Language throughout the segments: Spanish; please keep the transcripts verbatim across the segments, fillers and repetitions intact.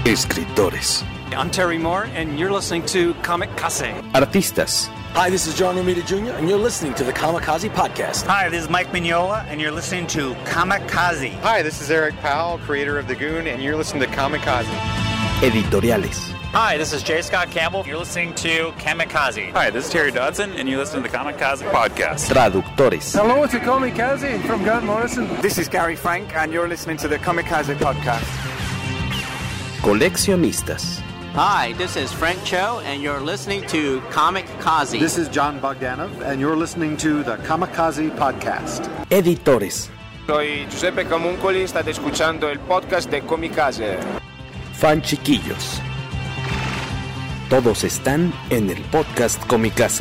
Escritores. I'm Terry Moore, and you're listening to Kamikaze. Artistas. Hi, this is John Romita Junior, and you're listening to the Kamikaze Podcast. Hi, this is Mike Mignola, and you're listening to Kamikaze. Hi, this is Eric Powell, creator of The Goon, and you're listening to Kamikaze. Editoriales. Hi, this is J. Scott Campbell. You're listening to Kamikaze. Hi, this is Terry Dodson, and you're listening to the Kamikaze Podcast. Traductores. Hello, it's Kamikaze from Grant Morrison. This is Gary Frank, and you're listening to the Kamikaze Podcast. Coleccionistas. Hi, this is Frank Cho, and you're listening to Kamikaze. This is John Bogdanov, and you're listening to the Kamikaze Podcast. Editores. Soy Giuseppe Camuncoli, estate escuchando el podcast de Kamikaze. Fan chiquillos. Todos están en el podcast Kamikaze.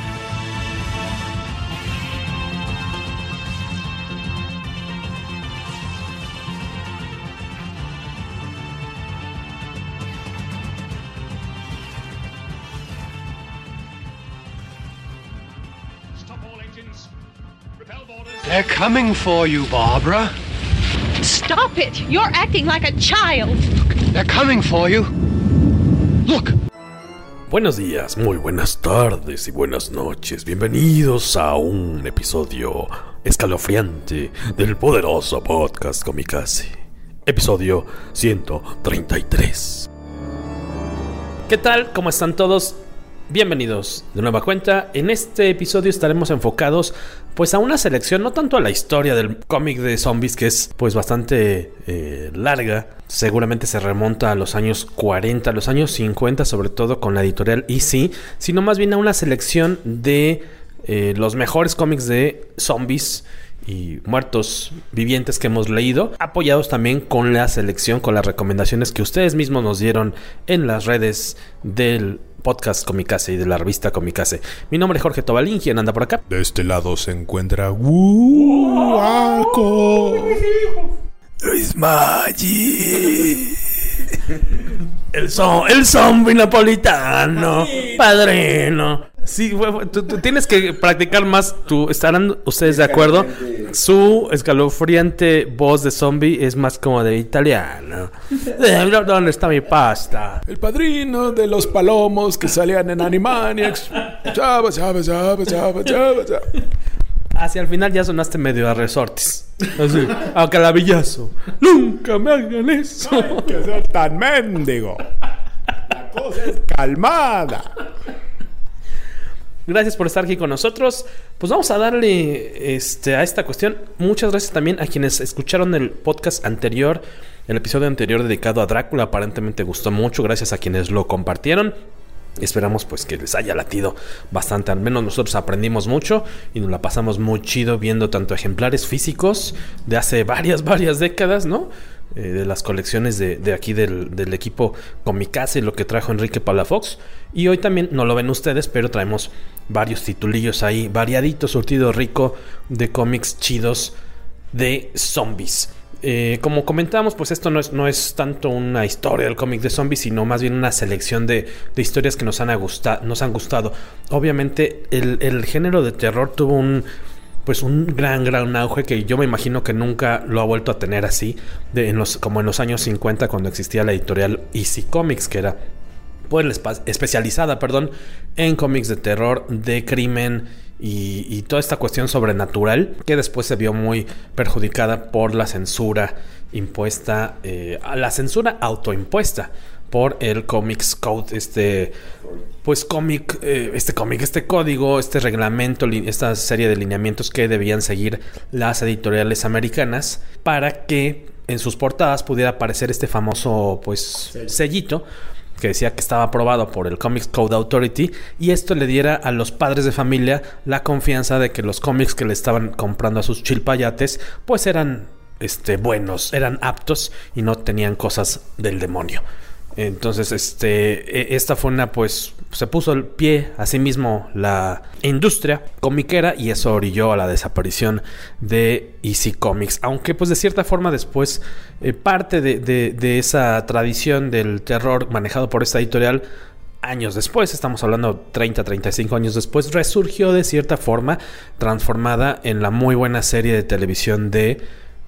They're coming for you, Barbara. Stop it! You're acting like a child. They're coming for you. Look. Buenos días, muy buenas tardes y buenas noches. Bienvenidos a un episodio escalofriante del poderoso podcast Kamikaze. Episodio ciento treinta y tres. ¿Qué tal? ¿Cómo están todos? Bienvenidos de nueva cuenta. En este episodio estaremos enfocados pues a una selección, no tanto a la historia del cómic de zombies, que es pues bastante eh, larga. Seguramente se remonta a los años cuarenta, a los años cincuenta, sobre todo con la editorial E C, sino más bien a una selección de eh, los mejores cómics de zombies y muertos vivientes que hemos leído, apoyados también con la selección, con las recomendaciones que ustedes mismos nos dieron en las redes del podcast Kamikaze y de la revista Kamikaze. Mi nombre es Jorge Tobalín, ¿quién anda por acá? De este lado se encuentra Guaco Luis Maggi, el, son, el zombie napolitano, padrino. Sí, tú, tú tienes que practicar más. Tú, ¿estarán ustedes de acuerdo? Su escalofriante voz de zombie es más como de italiano. ¿Dónde está mi pasta? El padrino de los palomos que salían en Animaniacs. Chava, chava, chava, chava, chava, chava. Hacia el final ya sonaste medio a Resortes. Así, a calavillazo. Nunca me hagan eso. No hay que ser tan mendigo. La cosa es calmada. Gracias por estar aquí con nosotros. Pues vamos a darle este, a esta cuestión. Muchas gracias también a quienes escucharon el podcast anterior, el episodio anterior dedicado a Drácula. Aparentemente gustó mucho. Gracias a quienes lo compartieron. Esperamos pues que les haya latido bastante. Al menos nosotros aprendimos mucho y nos la pasamos muy chido viendo tanto ejemplares físicos de hace varias, varias décadas, ¿no? Eh, de las colecciones de, de aquí del, del equipo Kamikaze, lo que trajo Enrique Palafox. Y hoy también no lo ven ustedes, pero traemos varios titulillos ahí, variadito, surtido rico de cómics chidos de zombies. Eh, como comentábamos, pues esto no es, no es tanto una historia del cómic de zombies, sino más bien una selección de, de historias que nos han, gusta, nos han gustado. Obviamente el, el género de terror tuvo un pues un gran, gran auge que yo me imagino que nunca lo ha vuelto a tener así, de, en los, como en los años cincuenta, cuando existía la editorial E C Comics, que era pues especializada, perdón, en cómics de terror, de crimen y, y toda esta cuestión sobrenatural, que después se vio muy perjudicada por la censura impuesta, eh, la censura autoimpuesta por el Comics Code, este pues cómic, eh, este cómic, este código, este reglamento, esta serie de lineamientos que debían seguir las editoriales americanas para que en sus portadas pudiera aparecer este famoso pues sí. sellito que decía que estaba aprobado por el Comics Code Authority, y esto le diera a los padres de familia la confianza de que los cómics que le estaban comprando a sus chilpayates pues eran este, buenos, eran aptos y no tenían cosas del demonio. Entonces, este, esta fue una, pues, se puso el pie a sí mismo la industria comiquera, y eso orilló a la desaparición de E C Comics. Aunque, pues, de cierta forma después, eh, parte de, de, de esa tradición del terror manejado por esta editorial, años después, estamos hablando treinta, treinta y cinco años después, resurgió de cierta forma, transformada en la muy buena serie de televisión de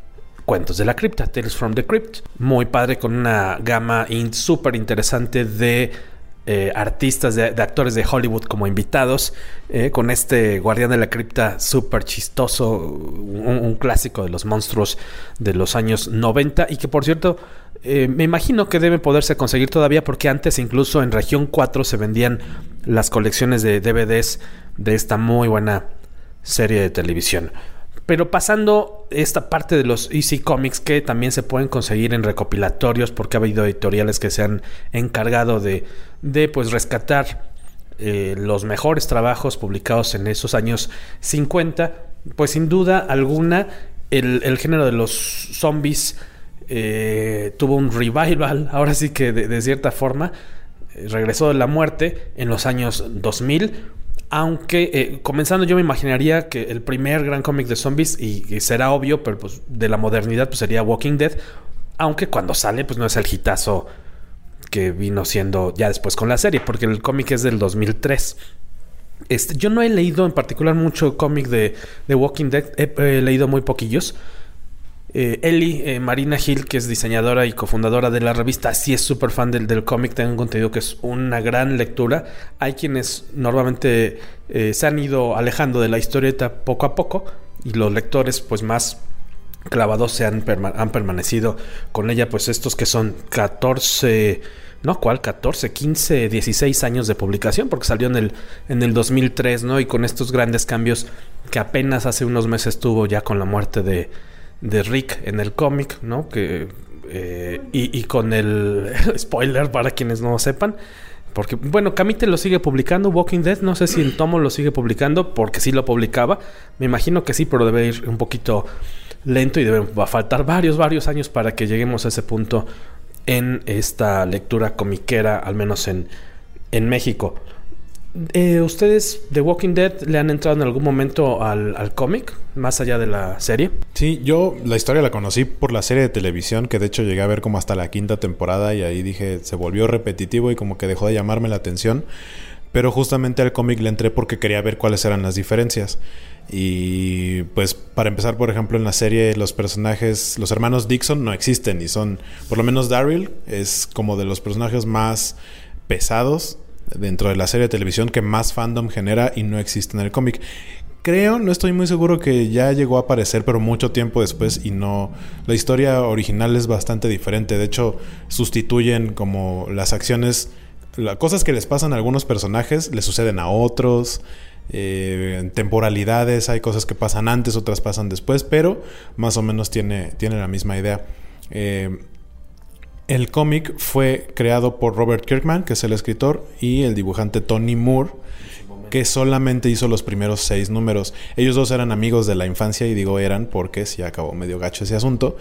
Cuentos de la Cripta, Tales from the Crypt. Muy padre, con una gama in- súper interesante de eh, artistas, de, de actores de Hollywood como invitados, eh, con este Guardián de la Cripta súper chistoso, un, un clásico de los monstruos de los años noventa, y que por cierto eh, me imagino que debe poderse conseguir todavía, porque antes incluso en Región cuatro se vendían las colecciones de D V Ds de esta muy buena serie de televisión. Pero pasando esta parte de los Easy Comics, que también se pueden conseguir en recopilatorios, porque ha habido editoriales que se han encargado de, de pues rescatar eh, los mejores trabajos publicados en esos años cincuenta, pues sin duda alguna el, el género de los zombies eh, tuvo un revival, ahora sí que de, de cierta forma eh, regresó de la muerte en los años dos mil. Aunque eh, comenzando yo me imaginaría que el primer gran cómic de zombies, y, y será obvio, pero pues de la modernidad pues sería Walking Dead, aunque cuando sale pues no es el hitazo que vino siendo ya después con la serie, porque el cómic es del dos mil tres. Este, yo no he leído en particular mucho cómic de, de Walking Dead, he, he leído muy poquillos. Eh, Ellie, eh, Marina Hill, que es diseñadora y cofundadora de la revista, sí es súper fan del, del cómic. Tengo entendido que es una gran lectura. Hay quienes normalmente eh, se han ido alejando de la historieta poco a poco, y los lectores pues más clavados se han, perma- han permanecido con ella, pues estos que son catorce... No, ¿cuál? catorce, quince, dieciséis años de publicación, porque salió en el, en el dos mil tres, ¿no? Y con estos grandes cambios que apenas hace unos meses tuvo ya con la muerte de de Rick en el cómic, ¿no? Que eh, y, y con el spoiler para quienes no lo sepan, porque bueno, Camite lo sigue publicando, Walking Dead, no sé si en Tomo lo sigue publicando, porque sí lo publicaba, me imagino que sí, pero debe ir un poquito lento y debe, va a faltar varios, varios años para que lleguemos a ese punto en esta lectura comiquera, al menos en, en México. Eh, ¿Ustedes de Walking Dead le han entrado en algún momento al, al cómic, más allá de la serie? Sí, yo la historia la conocí por la serie de televisión, que de hecho llegué a ver como hasta la quinta temporada, y ahí dije, se volvió repetitivo y como que dejó de llamarme la atención. Pero justamente al cómic le entré porque quería ver cuáles eran las diferencias. Y pues para empezar, por ejemplo, en la serie los personajes, los hermanos Dixon no existen, y son, por lo menos Daryl es como de los personajes más pesados dentro de la serie de televisión, que más fandom genera, y no existe en el cómic. Creo, no estoy muy seguro, que ya llegó a aparecer, pero mucho tiempo después, y no, la historia original es bastante diferente. De hecho, sustituyen como las acciones, las cosas que les pasan a algunos personajes les suceden a otros. Eh, en temporalidades hay cosas que pasan antes, otras pasan después, pero más o menos tiene, tiene la misma idea. Eh, El cómic fue creado por Robert Kirkman, que es el escritor, y el dibujante Tony Moore, que solamente hizo los primeros seis números. Ellos dos eran amigos de la infancia, y digo eran porque sí acabó medio gacho ese asunto.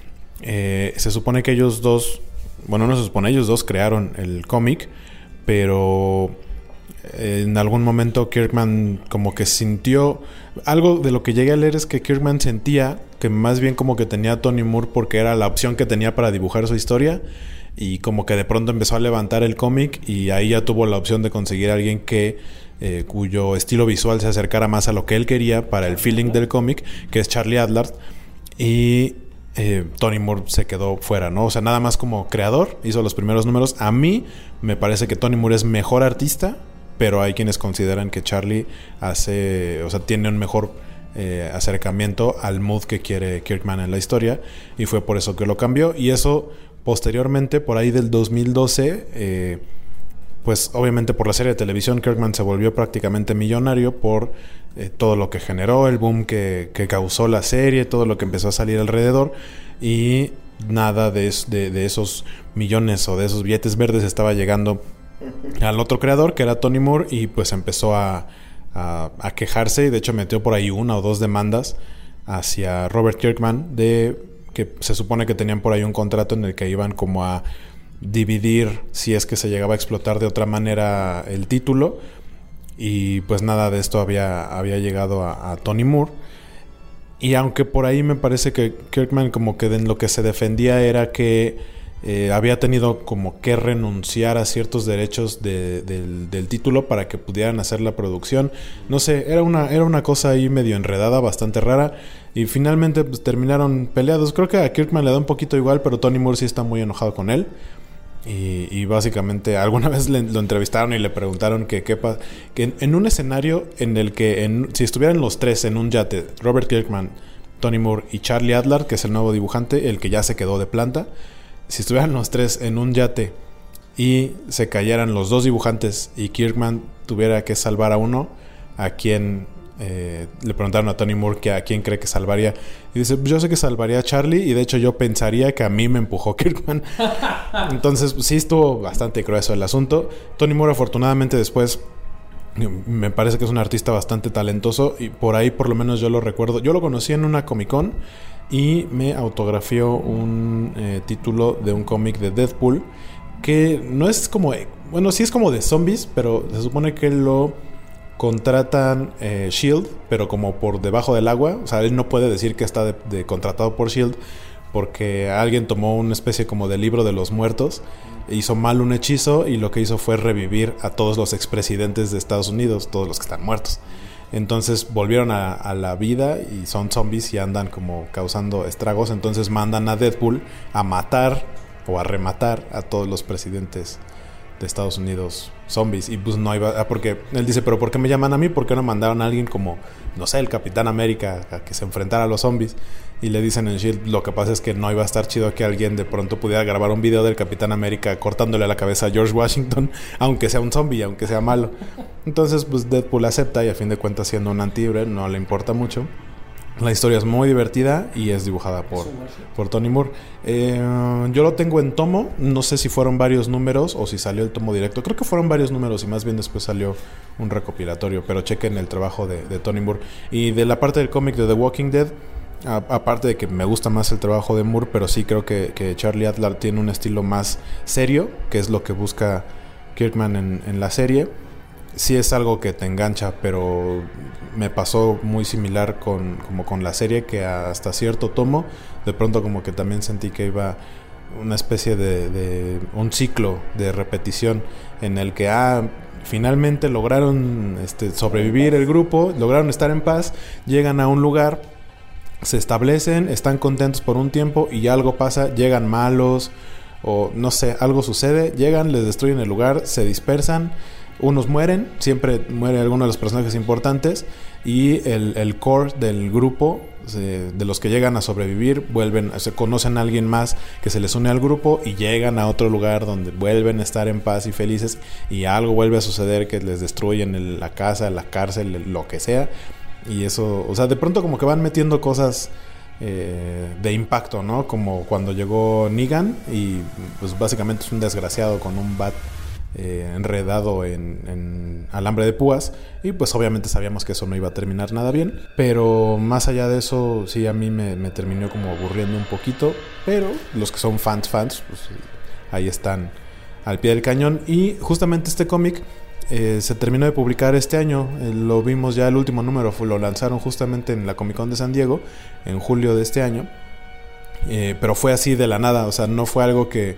Eh, se supone que ellos dos, bueno, no se supone, ellos dos crearon el cómic, pero en algún momento Kirkman como que sintió... Algo de lo que llegué a leer es que Kirkman sentía que más bien como que tenía a Tony Moore porque era la opción que tenía para dibujar su historia, y como que de pronto empezó a levantar el cómic, y ahí ya tuvo la opción de conseguir a alguien que eh, cuyo estilo visual se acercara más a lo que él quería para el feeling del cómic, que es Charlie Adlard, y eh, Tony Moore se quedó fuera, ¿no? O sea, nada más como creador hizo los primeros números. A mí me parece que Tony Moore es mejor artista, pero hay quienes consideran que Charlie hace, o sea, tiene un mejor eh, acercamiento al mood que quiere Kirkman en la historia, y fue por eso que lo cambió. Y eso posteriormente, por ahí del dos mil doce, eh, pues obviamente por la serie de televisión, Kirkman se volvió prácticamente millonario por eh, todo lo que generó, el boom que, que causó la serie, todo lo que empezó a salir alrededor, y nada de, de, de esos millones o de esos billetes verdes estaba llegando al otro creador, que era Tony Moore, y pues empezó a, a, a quejarse, y de hecho metió por ahí una o dos demandas hacia Robert Kirkman, de que se supone que tenían por ahí un contrato en el que iban como a dividir si es que se llegaba a explotar de otra manera el título, y pues nada de esto había, había llegado a, a Tony Moore. Y aunque por ahí me parece que Kirkman como que en lo que se defendía era que eh, había tenido como que renunciar a ciertos derechos de, de, del título para que pudieran hacer la producción. No sé, era una, era una cosa ahí medio enredada, bastante rara. Y finalmente pues, terminaron peleados. Creo que a Kirkman le da un poquito igual, pero Tony Moore sí está muy enojado con él. Y, y básicamente alguna vez le, lo entrevistaron y le preguntaron que, que, que en, en un escenario en el que en, si estuvieran los tres en un yate, Robert Kirkman, Tony Moore y Charlie Adler, que es el nuevo dibujante, el que ya se quedó de planta, si estuvieran los tres en un yate y se cayeran los dos dibujantes y Kirkman tuviera que salvar a uno, ¿a quién? Eh, le preguntaron a Tony Moore que a quién cree que salvaría y dice, yo sé que salvaría a Charlie y de hecho yo pensaría que a mí me empujó Kirkman. Entonces pues, sí estuvo bastante grueso el asunto. Tony Moore afortunadamente después me parece que es un artista bastante talentoso y por ahí por lo menos yo lo recuerdo. Yo lo conocí en una Comic Con y me autografió un eh, título de un cómic de Deadpool que no es como, bueno, sí es como de zombies, pero se supone que lo contratan eh, S H I E L D, pero como por debajo del agua. O sea, él no puede decir que está de, de contratado por S H I E L D porque alguien tomó una especie como de libro de los muertos, hizo mal un hechizo y lo que hizo fue revivir a todos los expresidentes de Estados Unidos, todos los que están muertos. Entonces volvieron a, a la vida y son zombies y andan como causando estragos. Entonces mandan a Deadpool a matar o a rematar a todos los presidentes de Estados Unidos zombies. Y pues no iba, ah, porque él dice, pero ¿por qué me llaman a mí? ¿Por qué no mandaron a alguien como, no sé, el Capitán América a que se enfrentara a los zombies? Y le dicen en S H I E L D, lo que pasa es que no iba a estar chido que alguien de pronto pudiera grabar un video del Capitán América cortándole la cabeza a George Washington, aunque sea un zombie, aunque sea malo. Entonces pues Deadpool acepta y a fin de cuentas, siendo un antihéroe, no le importa mucho. La historia es muy divertida y es dibujada por, por Tony Moore. Eh, yo lo tengo en tomo. No sé si fueron varios números o si salió el tomo directo. Creo que fueron varios números y más bien después salió un recopilatorio. Pero chequen el trabajo de, de Tony Moore. Y de la parte del cómic de The Walking Dead, a, aparte de que me gusta más el trabajo de Moore, pero sí creo que, que Charlie Adler tiene un estilo más serio, que es lo que busca Kirkman en, en la serie. Sí es algo que te engancha, pero me pasó muy similar con, como con la serie, que hasta cierto tomo de pronto como que también sentí que iba una especie de, de un ciclo de repetición en el que ah, finalmente lograron este, sobrevivir el grupo, lograron estar en paz, llegan a un lugar, se establecen, están contentos por un tiempo y algo pasa, llegan malos o no sé, algo sucede, llegan, les destruyen el lugar, se dispersan. Unos mueren, siempre muere alguno de los personajes importantes y el, el core del grupo, se, de los que llegan a sobrevivir, vuelven, se conocen a alguien más que se les une al grupo y llegan a otro lugar donde vuelven a estar en paz y felices y algo vuelve a suceder que les destruyen el, la casa, la cárcel, el, lo que sea. Y eso, o sea, de pronto como que van metiendo cosas eh, de impacto, ¿no? Como cuando llegó Negan y pues básicamente es un desgraciado con un bat Eh, enredado en, en alambre de púas y pues obviamente sabíamos que eso no iba a terminar nada bien, pero más allá de eso sí a mí me, me terminó como aburriendo un poquito, pero los que son fans fans pues ahí están al pie del cañón. Y justamente este cómic eh, se terminó de publicar este año, eh, lo vimos ya el último número, fue, lo lanzaron justamente en la Comic Con de San Diego en julio de este año, eh, pero fue así de la nada, o sea no fue algo que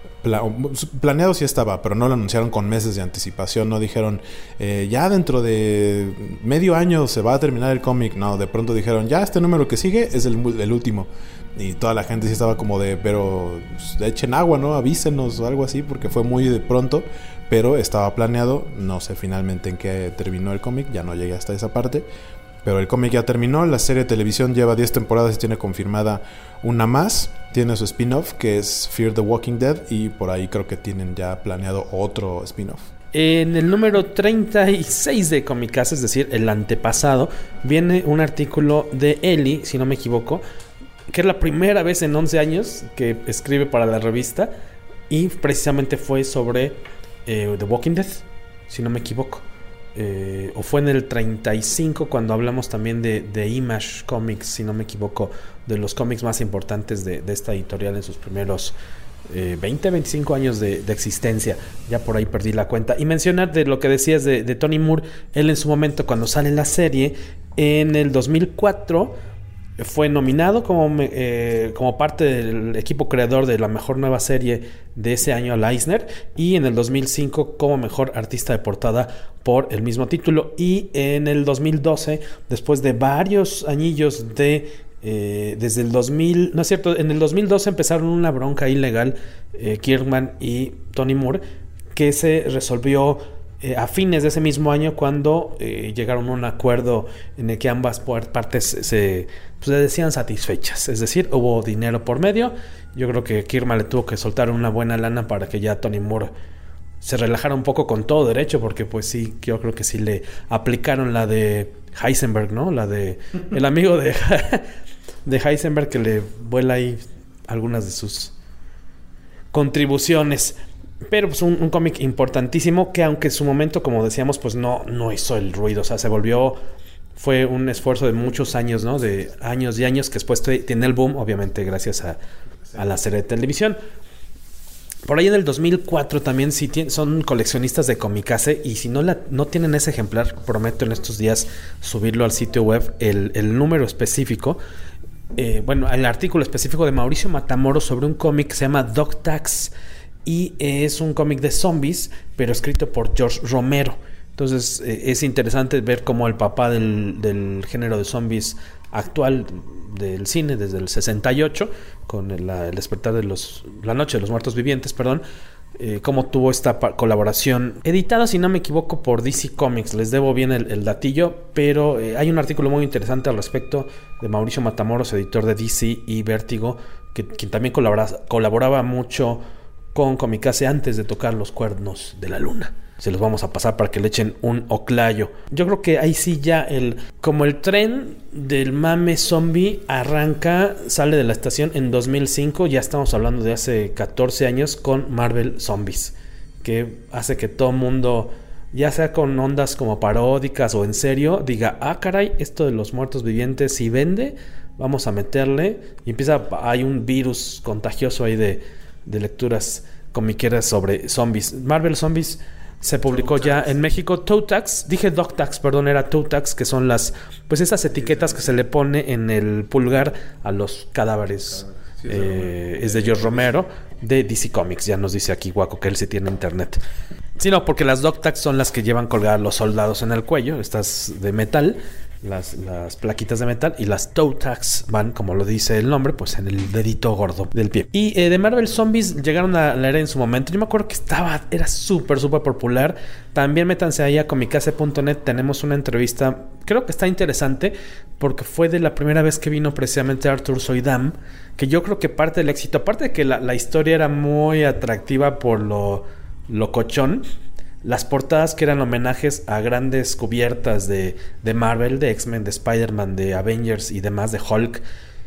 planeado sí estaba, pero no lo anunciaron con meses de anticipación. No dijeron eh, ya dentro de medio año se va a terminar el cómic. No, de pronto dijeron ya este número que sigue es el, el último. Y toda la gente sí estaba como de pero pues, echen agua, ¿no? Avísenos o algo así, porque fue muy de pronto, pero estaba planeado. No sé finalmente en qué terminó el cómic, ya no llegué hasta esa parte, pero el cómic ya terminó. La serie de televisión lleva diez temporadas y tiene confirmada una más. Tiene su spin-off que es Fear the Walking Dead y por ahí creo que tienen ya planeado otro spin-off. En el número treinta y seis de Comicase, es decir, el antepasado, viene un artículo de Eli, si no me equivoco, que es la primera vez en once años que escribe para la revista y precisamente fue sobre eh, The Walking Dead, si no me equivoco. Eh, o fue en el treinta y cinco cuando hablamos también de, de Image Comics, si no me equivoco, de los cómics más importantes de, de esta editorial en sus primeros eh, veinte, veinticinco años de, de existencia. Ya por ahí perdí la cuenta. Y mencionar de lo que decías de, de Tony Moore, él en su momento cuando sale la serie en el dos mil cuatro Fue nominado como, eh, como parte del equipo creador de la mejor nueva serie de ese año al Eisner, y en el dos mil cinco como mejor artista de portada por el mismo título. Y en el dos mil doce, después de varios añillos de eh, desde el dos mil, no es cierto, en el dos mil doce empezaron una bronca ilegal eh, Kirkman y Tony Moore, que se resolvió Eh, a fines de ese mismo año, cuando eh, llegaron a un acuerdo en el que ambas partes se, pues, se decían satisfechas. Es decir, hubo dinero por medio. Yo creo que Kirkman le tuvo que soltar una buena lana para que ya Tony Moore se relajara un poco, con todo derecho, porque pues sí, yo creo que sí le aplicaron la de Heisenberg, ¿no? La de el amigo de, de Heisenberg, que le vuela ahí algunas de sus contribuciones. Pero pues un, un cómic importantísimo, que aunque en su momento, como decíamos, pues no, no hizo el ruido. O sea, se volvió... Fue un esfuerzo de muchos años, ¿no? De años y años, que después tiene el boom, obviamente gracias a, a la serie de televisión. Por ahí en el dos mil cuatro también, si tienen, son coleccionistas de Comikaze, y si no, la, no tienen ese ejemplar, prometo en estos días subirlo al sitio web, el, el número específico. Eh, bueno, el artículo específico de Mauricio Matamoros sobre un cómic que se llama Dog Tax. Y es un cómic de zombies, pero escrito por George Romero. Entonces eh, es interesante ver cómo el papá del, del género de zombies actual del cine, desde el sesenta y ocho, con el, la, el despertar de los... La noche de los muertos vivientes, perdón, eh, cómo tuvo esta pa- colaboración editada, si no me equivoco, por D C Comics. Les debo bien el, el datillo, pero eh, hay un artículo muy interesante al respecto de Mauricio Matamoros, editor de D C y Vértigo, que, quien también colabora, colaboraba mucho con Comikaze antes de tocar Los Cuernos de la Luna. Se los vamos a pasar para que le echen un oclayo. Yo creo que ahí sí ya el... Como el tren del mame zombie arranca, sale de la estación en dos mil cinco. Ya estamos hablando de hace catorce años con Marvel Zombies, que hace que todo mundo, ya sea con ondas como paródicas o en serio, diga, ah caray, esto de los muertos vivientes sí vende, vamos a meterle. Y empieza, hay un virus contagioso ahí de... de lecturas comiqueras sobre zombies. Marvel Zombies se publicó ya en México. Toe Tags, dije Dog Tags, perdón, era Toe Tags, que son las, pues esas etiquetas que se le pone en el pulgar a los cadáveres. Sí, eh, es de George Romero, de D C Comics. Ya nos dice aquí Guaco que él sí tiene internet. Sí, no, porque las Dog Tags son las que llevan colgadas los soldados en el cuello, estas de metal, las, las plaquitas de metal, y las Toe Tags van, como lo dice el nombre, pues en el dedito gordo del pie. Y eh, de Marvel Zombies llegaron a leer en su momento. Yo me acuerdo que estaba, era súper, súper popular. También métanse ahí a comikaze punto net. Tenemos una entrevista, creo que está interesante, porque fue de la primera vez que vino precisamente Arthur Soydam, que yo creo que parte del éxito, aparte de que la, la historia era muy atractiva por lo, lo cochón, las portadas que eran homenajes a grandes cubiertas de, de Marvel, de X-Men, de Spider-Man, de Avengers y demás, de Hulk.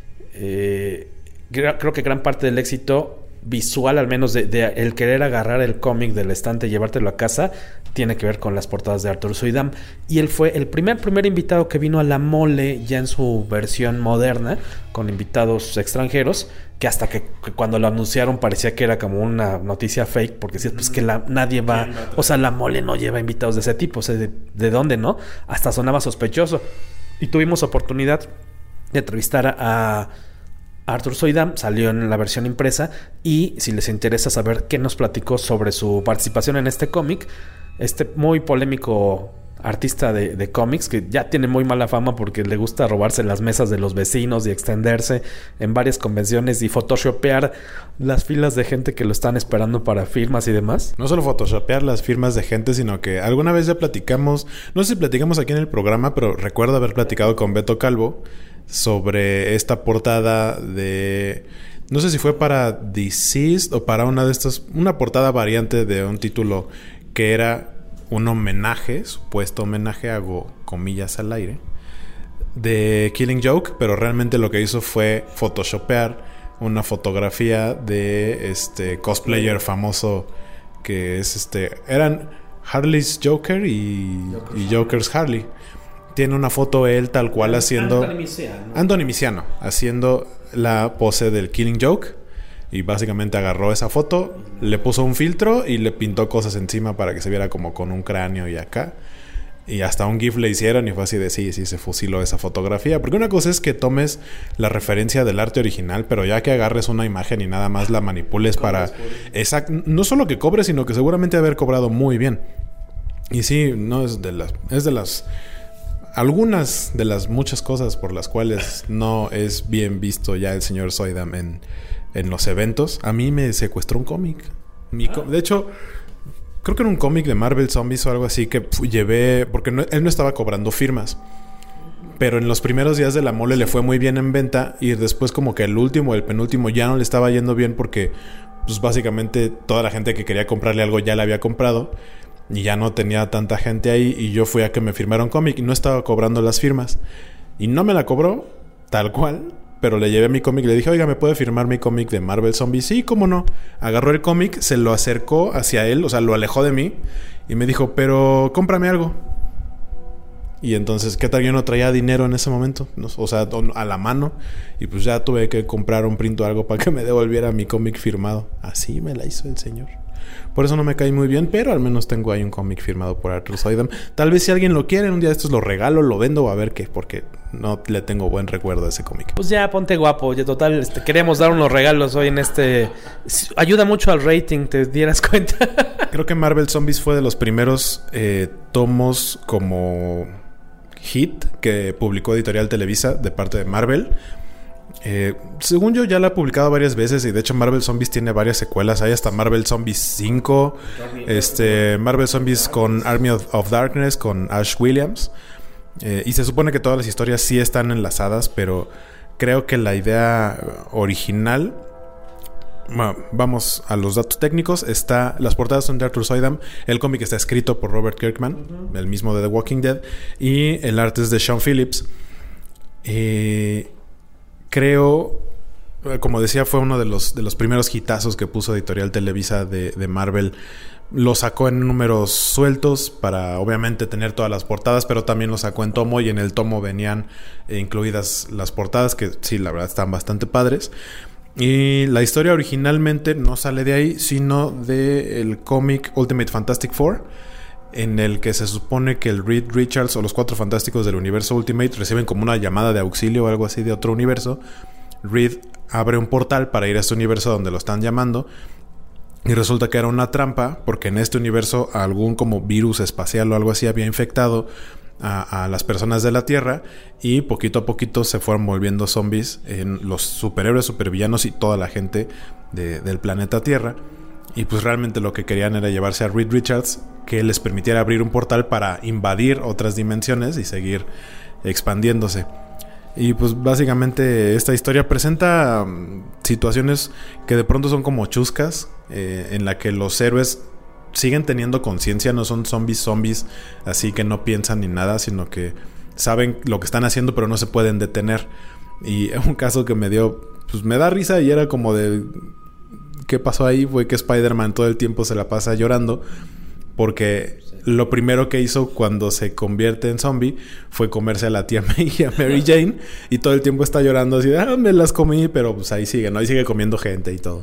Eh, creo que gran parte del éxito visual, al menos de, de el querer agarrar el cómic del estante y llevártelo a casa, tiene que ver con las portadas de Arthur Soydam. Y él fue el primer primer invitado que vino a La Mole, ya en su versión moderna, con invitados extranjeros, que hasta que, que cuando lo anunciaron parecía que era como una noticia fake, porque decías, pues que la, nadie va, o sea, La Mole no lleva invitados de ese tipo, o sea, ¿de, de dónde, no? Hasta sonaba sospechoso. Y tuvimos oportunidad de entrevistar a, a Arthur Soydam, salió en la versión impresa, y si les interesa saber qué nos platicó sobre su participación en este cómic, este muy polémico artista de, de cómics, que ya tiene muy mala fama porque le gusta robarse las mesas de los vecinos y extenderse en varias convenciones y photoshopear las filas de gente que lo están esperando para firmas y demás. No solo photoshopear las firmas de gente, sino que alguna vez ya platicamos, no sé si platicamos aquí en el programa, pero recuerdo haber platicado con Beto Calvo sobre esta portada de... No sé si fue para Deceased o para una de estas... Una portada variante de un título que era un homenaje, supuesto homenaje, hago comillas al aire, de Killing Joke, pero realmente lo que hizo fue photoshopear una fotografía de este cosplayer famoso que es este... Eran Harley's Joker y, y Joker's Harley. Tiene una foto él tal cual haciendo... Anthony Misiano. Anthony Misiano, haciendo la pose del Killing Joke. Y básicamente agarró esa foto, le puso un filtro y le pintó cosas encima para que se viera como con un cráneo y acá. Y hasta un GIF le hicieron y fue así de sí, sí, se fusiló esa fotografía. Porque una cosa es que tomes la referencia del arte original, pero ya que agarres una imagen y nada más la manipules para... Exacto, no solo que cobres, sino que seguramente haber cobrado muy bien. Y sí, no es de las... Es de las... Algunas de las muchas cosas por las cuales no es bien visto ya el señor Soydam en, en los eventos. A mí me secuestró un cómic. Mi co- de hecho... Creo que era un cómic de Marvel Zombies o algo así que pf, llevé... Porque no, él no estaba cobrando firmas. Pero en los primeros días de la mole le fue muy bien en venta. Y después como que el último, el penúltimo ya no le estaba yendo bien porque... Pues básicamente toda la gente que quería comprarle algo ya le había comprado. Y ya no tenía tanta gente ahí. Y yo fui a que me firmara un cómic y no estaba cobrando las firmas. Y no me la cobró, tal cual... Pero le llevé mi cómic y le dije, oiga, ¿me puede firmar mi cómic de Marvel Zombies? Sí, cómo no. Agarró el cómic, se lo acercó hacia él, o sea, lo alejó de mí. Y me dijo, pero cómprame algo. Y entonces, ¿qué tal? Yo no traía dinero en ese momento. O sea, a la mano. Y pues ya tuve que comprar un print o algo para que me devolviera mi cómic firmado. Así me la hizo el señor. Por eso no me cae muy bien, pero al menos tengo ahí un cómic firmado por Arthur Soydam. Tal vez si alguien lo quiere, un día de estos lo regalo, lo vendo o a ver qué, porque no le tengo buen recuerdo a ese cómic. Pues ya, ponte guapo. Ya total, este, queremos dar unos regalos hoy en este... Ayuda mucho al rating, te dieras cuenta. Creo que Marvel Zombies fue de los primeros eh, tomos como hit que publicó Editorial Televisa de parte de Marvel. Eh, según yo ya la ha publicado varias veces y de hecho Marvel Zombies tiene varias secuelas. Hay hasta Marvel Zombies cinco, este, Marvel Zombies con Army of, of Darkness con Ash Williams, eh, y se supone que todas las historias sí están enlazadas, pero creo que la idea original, bueno, vamos a los datos técnicos, está, las portadas son de Arthur Soydam, el cómic está escrito por Robert Kirkman, uh-huh. el mismo de The Walking Dead, y el arte es de Sean Phillips. eh Creo, como decía, fue uno de los, de los primeros hitazos que puso Editorial Televisa de, de Marvel. Lo sacó en números sueltos para obviamente tener todas las portadas, pero también lo sacó en tomo y en el tomo venían eh, incluidas las portadas, que sí, la verdad están bastante padres. Y la historia originalmente no sale de ahí, sino del cómic Ultimate Fantastic Four, en el que se supone que el Reed Richards o los Cuatro Fantásticos del universo Ultimate reciben como una llamada de auxilio o algo así de otro universo. Reed abre un portal para ir a este universo donde lo están llamando y resulta que era una trampa porque en este universo algún como virus espacial o algo así había infectado a, a las personas de la Tierra y poquito a poquito se fueron volviendo zombies en los superhéroes, supervillanos y toda la gente de, del planeta Tierra. Y pues realmente lo que querían era llevarse a Reed Richards, que les permitiera abrir un portal para invadir otras dimensiones y seguir expandiéndose. Y pues básicamente esta historia presenta um, situaciones que de pronto son como chuscas, eh, en la que los héroes siguen teniendo conciencia, no son zombies zombies así que no piensan ni nada, sino que saben lo que están haciendo pero no se pueden detener. Y un caso que me dio, pues me da risa y era como de... ¿Qué pasó ahí? Fue que Spider-Man todo el tiempo se la pasa llorando porque lo primero que hizo cuando se convierte en zombie fue comerse a la tía May y a Mary Jane y todo el tiempo está llorando así de, ah, me las comí, pero pues ahí sigue, ¿no? Ahí sigue comiendo gente y todo.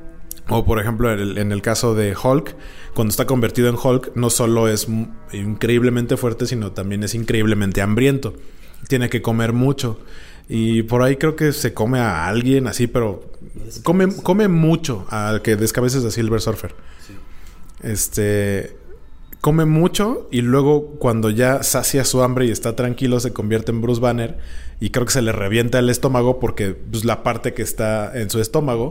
O por ejemplo en el, en el caso de Hulk, cuando está convertido en Hulk no solo es m- increíblemente fuerte, sino también es increíblemente hambriento. Tiene que comer mucho. Y por ahí creo que se come a alguien así, pero come, come mucho al que descabeces a Silver Surfer. Sí. Este come mucho y luego cuando ya sacia su hambre y está tranquilo se convierte en Bruce Banner y creo que se le revienta el estómago porque pues, la parte que está en su estómago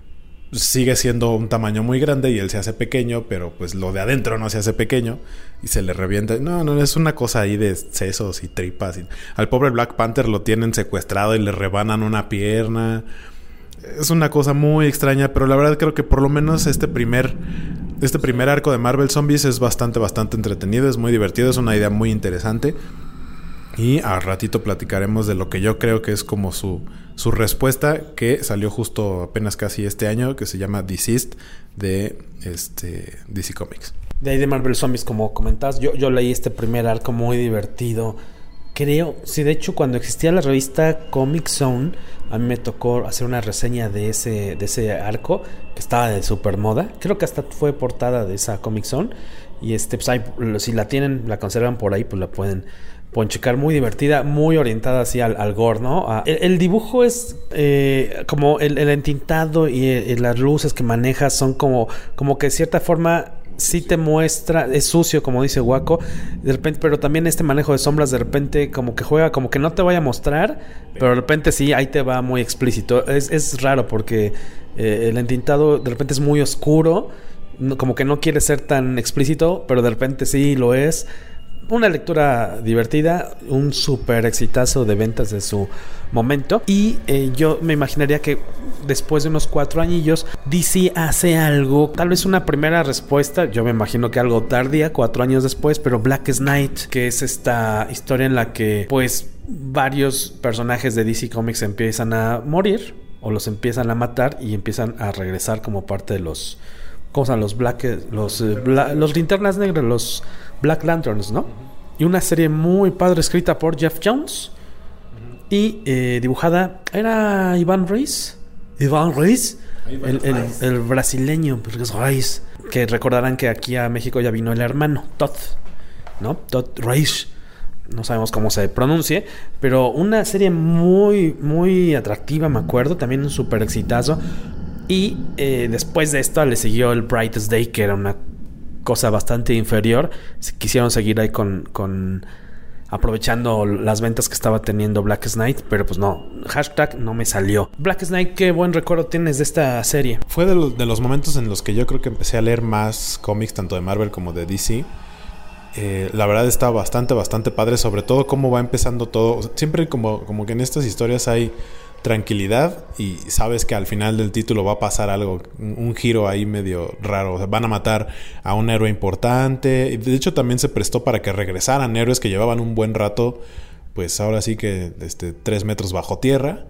sigue siendo un tamaño muy grande y él se hace pequeño, pero pues lo de adentro no se hace pequeño y se le revienta. No, no, es una cosa ahí de sesos y tripas. Y al pobre Black Panther lo tienen secuestrado y le rebanan una pierna. Es una cosa muy extraña, pero la verdad creo que por lo menos este primer este primer arco de Marvel Zombies es bastante, bastante entretenido, es muy divertido, es una idea muy interesante. Y al ratito platicaremos de lo que yo creo que es como su, su respuesta, que salió justo apenas casi este año, que se llama Deceased, de este D C Comics. De ahí de Marvel Zombies, como comentabas, yo, yo leí este primer arco muy divertido. Creo, sí, de hecho cuando existía la revista Comic Zone, a mí me tocó hacer una reseña de ese, de ese arco, que estaba de super moda. Creo que hasta fue portada de esa Comic Zone. Y este, pues ahí, si la tienen, la conservan por ahí, pues la pueden, pueden checar. Muy divertida, muy orientada así al, al gore, ¿no? A, el, el dibujo es eh, como el, el entintado y, y las luces que manejas son como, como que de cierta forma sí te muestra, es sucio, como dice Waco, de repente, pero también este manejo de sombras de repente como que juega, como que no te vaya a mostrar, pero de repente sí, ahí te va muy explícito. Es, es raro porque eh, el entintado de repente es muy oscuro, no, como que no quiere ser tan explícito, pero de repente sí lo es. Una lectura divertida, un súper exitazo de ventas de su momento. Y eh, yo me imaginaría que después de unos cuatro añillos, D C hace algo, tal vez una primera respuesta, yo me imagino que algo tardía, cuatro años después, pero Blackest Night, que es esta historia en la que pues varios personajes de D C Comics empiezan a morir o los empiezan a matar y empiezan a regresar como parte de los... ¿Cómo se llaman? Los Black... Los, eh, bla, los linternas negras, los Black Lanterns, ¿no? Y una serie muy padre escrita por Jeff Jones y eh, dibujada... ¿Era Iván Reis? Iván Reis, el, el, el brasileño Reis, que recordarán que aquí a México ya vino el hermano Todd, ¿no? Todd Reis, no sabemos cómo se pronuncie, pero una serie muy muy atractiva, me acuerdo, también un súper exitazo. Y eh, después de esto le siguió el Brightest Day, que era una cosa bastante inferior. Quisieron seguir ahí con, con aprovechando las ventas que estaba teniendo Blackest Night, pero pues no, hashtag no me salió. Blackest Night, ¿qué buen recuerdo tienes de esta serie? Fue de los, de los momentos en los que yo creo que empecé a leer más cómics, tanto de Marvel como de D C. Eh, la verdad está bastante, bastante padre, sobre todo cómo va empezando todo. Siempre como, como que en estas historias hay tranquilidad y sabes que al final del título va a pasar algo, un, un giro ahí medio raro. O sea, van a matar a un héroe importante. Y de hecho también se prestó para que regresaran héroes que llevaban un buen rato, pues ahora sí que este, tres metros bajo tierra.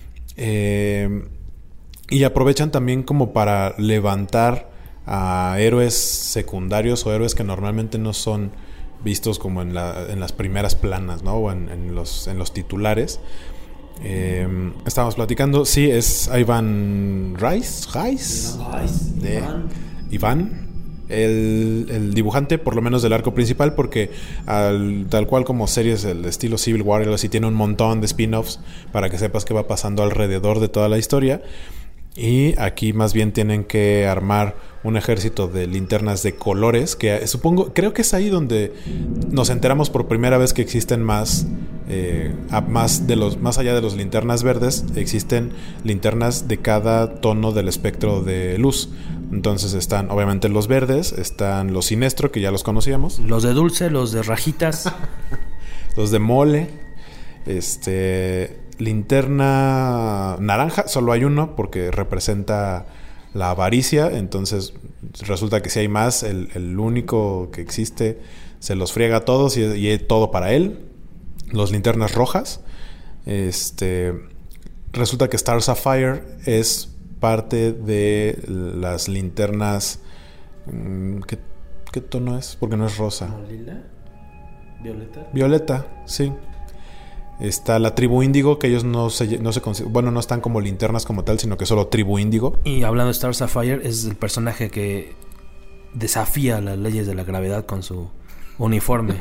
Eh, y aprovechan también como para levantar a héroes secundarios o héroes que normalmente no son vistos como en, la, en las primeras planas, ¿no? O en, en, los, en los titulares. Eh, estábamos platicando, sí, es Ivan Reis, Reis, de Iván, el, el dibujante, por lo menos del arco principal, porque al, tal cual como series del estilo Civil War, él así tiene un montón de spin-offs para que sepas qué va pasando alrededor de toda la historia. Y aquí más bien tienen que armar un ejército de linternas de colores, que supongo, creo que es ahí donde nos enteramos por primera vez que existen más, eh, más de los, más allá de los linternas verdes, existen linternas de cada tono del espectro de luz. Entonces están obviamente los verdes, están los Sinestro, que ya los conocíamos, los de dulce, los de rajitas, los de mole, este... linterna naranja, solo hay uno porque representa la avaricia, entonces resulta que si hay más, el, el único que existe se los friega a todos y, y hay todo para él. Los linternas rojas, este resulta que Star Sapphire es parte de las linternas. ¿Qué, qué tono es? Porque no es rosa. ¿Lila? ¿Violeta? Violeta, sí. Está la tribu índigo, que ellos no se, no se bueno, no están como linternas como tal, sino que solo tribu índigo. Y hablando de Star Sapphire, es el personaje que desafía las leyes de la gravedad con su uniforme.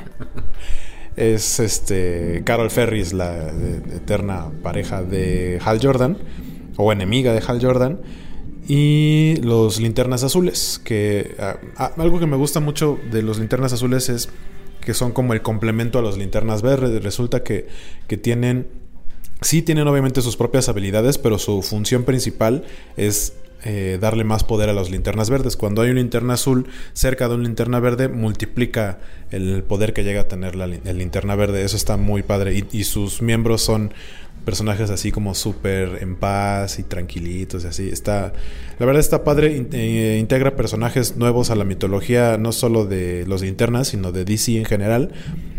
Es este Carol Ferris, la de, de eterna pareja de Hal Jordan, o enemiga de Hal Jordan. Y los linternas azules, que ah, algo que me gusta mucho de los linternas azules es que son como el complemento a los linternas verdes. Resulta que, que tienen, sí tienen obviamente sus propias habilidades, pero su función principal es eh, darle más poder a las linternas verdes. Cuando hay una linterna azul cerca de una linterna verde, multiplica el poder que llega a tener la, la linterna verde. Eso está muy padre. Y, y sus miembros son personajes así como súper en paz y tranquilitos y así. Está, la verdad está padre. Eh, integra personajes nuevos a la mitología, no solo de los linternas, sino de D C en general.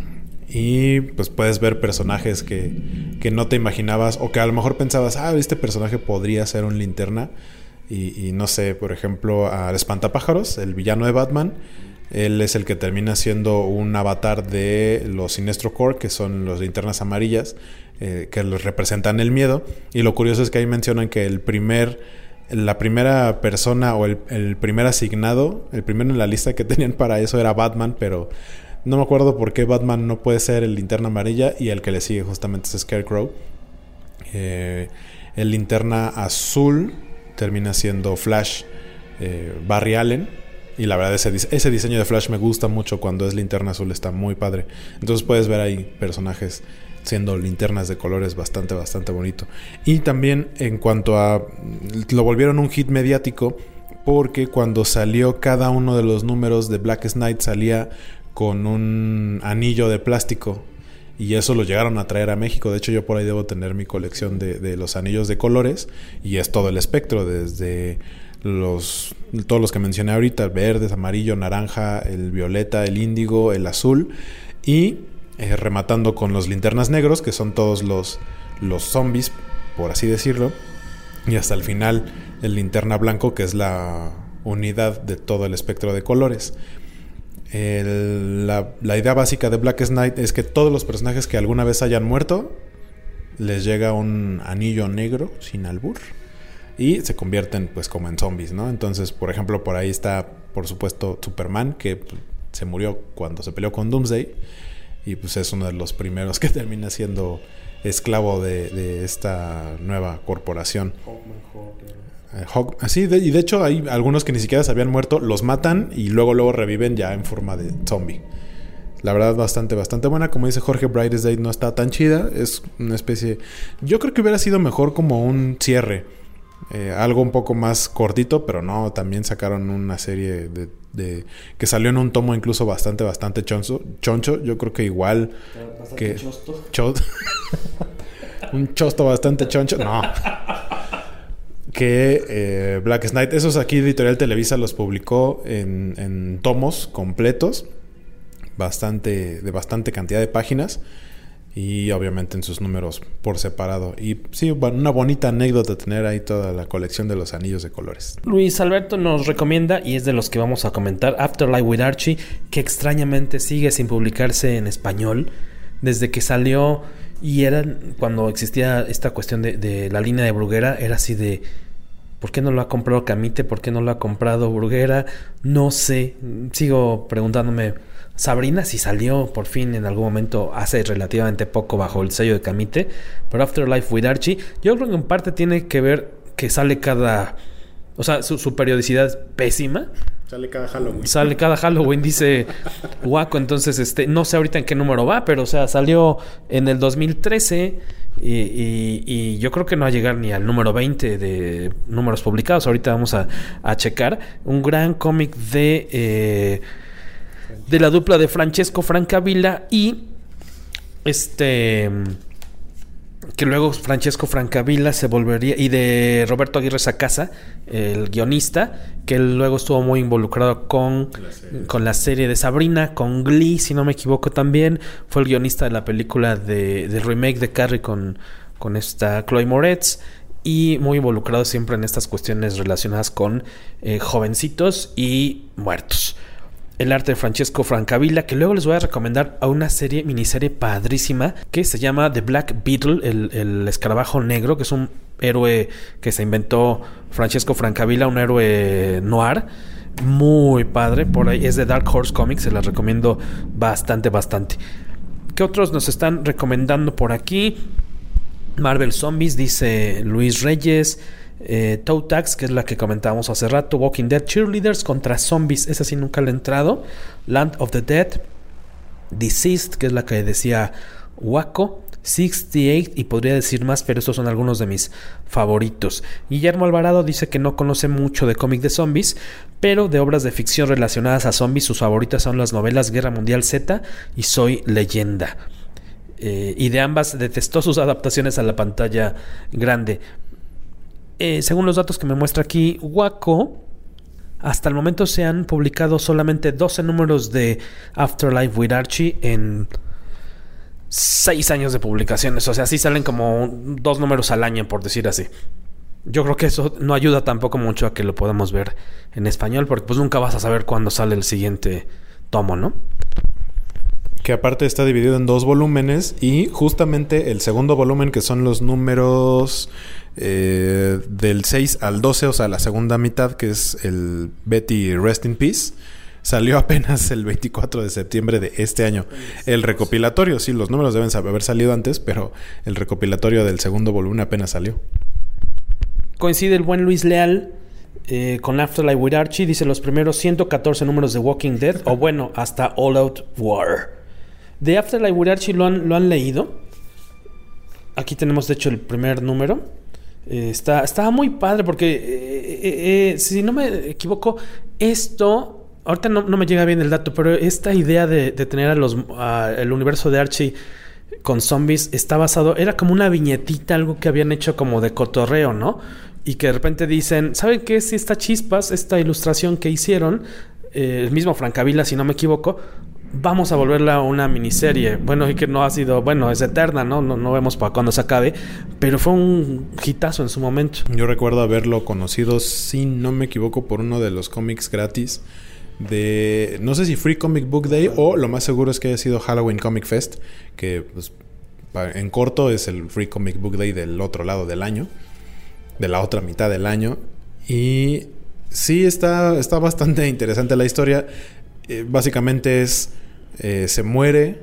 Y pues puedes ver personajes que, que no te imaginabas, o que a lo mejor pensabas, ah, este personaje podría ser un linterna. Y, y no sé, por ejemplo, al Espantapájaros, el villano de Batman, él es el que termina siendo un avatar de los Sinestro Corps, que son los linternas amarillas, eh, que los representan el miedo. Y lo curioso es que ahí mencionan que el primer la primera persona o el, el primer asignado, el primero en la lista que tenían para eso era Batman, pero no me acuerdo por qué Batman no puede ser el Linterna Amarilla y el que le sigue justamente es Scarecrow. Eh, el Linterna Azul termina siendo Flash, eh, Barry Allen. Y la verdad ese, ese diseño de Flash me gusta mucho cuando es Linterna Azul, está muy padre. Entonces puedes ver ahí personajes siendo linternas de colores bastante, bastante bonito. Y también en cuanto a... lo volvieron un hit mediático porque cuando salió cada uno de los números de Blackest Night salía con un anillo de plástico y eso lo llegaron a traer a México. De hecho yo por ahí debo tener mi colección de, de los anillos de colores y es todo el espectro desde los todos los que mencioné ahorita, verdes, amarillo, naranja, el violeta, el índigo, el azul y eh, rematando con los linternas negros que son todos los, los zombies por así decirlo y hasta el final el linterna blanco que es la unidad de todo el espectro de colores. El, la, la idea básica de Blackest Night es que todos los personajes que alguna vez hayan muerto les llega un anillo negro sin albur y se convierten pues como en zombies, ¿no? Entonces, por ejemplo, por ahí está por supuesto Superman que pues, se murió cuando se peleó con Doomsday y pues es uno de los primeros que termina siendo esclavo de, de esta nueva corporación. Así, de, y de hecho hay algunos que ni siquiera se habían muerto, los matan y luego luego reviven ya en forma de zombie. La verdad bastante, bastante buena. Como dice Jorge, Brightest Day no está tan chida. Es una especie... yo creo que hubiera sido mejor como un cierre. Eh, algo un poco más cortito, pero no, también sacaron una serie de, de que salió en un tomo incluso bastante, bastante choncho. choncho. Yo creo que igual bastante que... chosto. Cho... un chosto bastante choncho. No. Que eh, Blackest Night, esos aquí Editorial Televisa los publicó en, en tomos completos, bastante de bastante cantidad de páginas y obviamente en sus números por separado. Y sí, una bonita anécdota tener ahí toda la colección de los anillos de colores. Luis Alberto nos recomienda, y es de los que vamos a comentar, Afterlife with Archie, que extrañamente sigue sin publicarse en español desde que salió. Y era cuando existía esta cuestión de, de la línea de Bruguera, era así de ¿por qué no lo ha comprado Camite? ¿Por qué no lo ha comprado Bruguera? No sé, sigo preguntándome. Sabrina sí salió por fin en algún momento hace relativamente poco bajo el sello de Camite, pero Afterlife with Archie yo creo que en parte tiene que ver que sale cada... o sea, su, su periodicidad es pésima. Sale cada Halloween. Sale cada Halloween, dice Waco. Entonces, este, no sé ahorita en qué número va, pero o sea, salió en el dos mil trece y, y, y yo creo que no va a llegar ni al número veinte de números publicados. Ahorita vamos a, a checar. Un gran cómic de eh, de la dupla de Francesco Francavilla y este... que luego Francesco Francavilla se volvería, y de Roberto Aguirre Sacasa, el guionista, que él luego estuvo muy involucrado con la, con la serie de Sabrina, con Glee, si no me equivoco también, fue el guionista de la película de, del remake de Carrie con, con esta Chloe Moretz, y muy involucrado siempre en estas cuestiones relacionadas con eh, jovencitos y muertos. El arte de Francesco Francavilla, que luego les voy a recomendar a una serie, miniserie padrísima que se llama The Black Beetle, el, el escarabajo negro, que es un héroe que se inventó Francesco Francavilla, un héroe noir, muy padre, por ahí es de Dark Horse Comics, se las recomiendo bastante, bastante. ¿Qué otros nos están recomendando por aquí? Marvel Zombies, dice Luis Reyes. Eh, Toe Tags, que es la que comentábamos hace rato. Walking Dead, Cheerleaders contra Zombies, esa sí nunca la he entrado. Land of the Dead, Deceased, que es la que decía Waco, sesenta y ocho, y podría decir más, pero esos son algunos de mis favoritos. Guillermo Alvarado dice que no conoce mucho de cómic de zombies, pero de obras de ficción relacionadas a zombies sus favoritas son las novelas Guerra Mundial Z y Soy Leyenda. Eh, y de ambas detestó sus adaptaciones a la pantalla grande. Eh, según los datos que me muestra aquí Waco, hasta el momento se han publicado solamente doce números de Afterlife with Archie en seis años de publicaciones. O sea, sí salen como dos números al año, por decir así. Yo creo que eso no ayuda tampoco mucho a que lo podamos ver en español, porque pues nunca vas a saber cuándo sale el siguiente tomo, ¿no? que aparte está dividido en dos volúmenes y justamente el segundo volumen, que son los números eh, del seis al doce, o sea, la segunda mitad, que es el Betty Rest in Peace, salió apenas el veinticuatro de septiembre de este año. El recopilatorio, sí, los números deben haber salido antes, pero el recopilatorio del segundo volumen apenas salió. Coincide el buen Luis Leal eh, con Afterlife with Archie. Dice los primeros ciento catorce números de Walking Dead, o bueno, hasta All Out War. De Afterlife with Archie lo han, lo han leído. Aquí tenemos de hecho el primer número. Eh, está, está muy padre porque eh, eh, eh, si no me equivoco, esto, ahorita no, no me llega bien el dato, pero esta idea de, de tener a los uh, el universo de Archie con zombies está basado, era como una viñetita, algo que habían hecho como de cotorreo, ¿no? Y que de repente dicen, ¿saben qué? Si esta chispas, esta ilustración que hicieron, eh, el mismo Francavilla, si no me equivoco, vamos a volverla una miniserie. Bueno, y que no ha sido, bueno, es eterna, ¿no? No, no vemos para cuándo se acabe, pero fue un hitazo en su momento. Yo recuerdo haberlo conocido, si no me equivoco, por uno de los cómics gratis de, no sé si Free Comic Book Day, o lo más seguro es que haya sido Halloween Comic Fest, que pues, en corto es el Free Comic Book Day del otro lado del año, de la otra mitad del año. Y sí, está, está bastante interesante la historia. Eh, básicamente es eh, se muere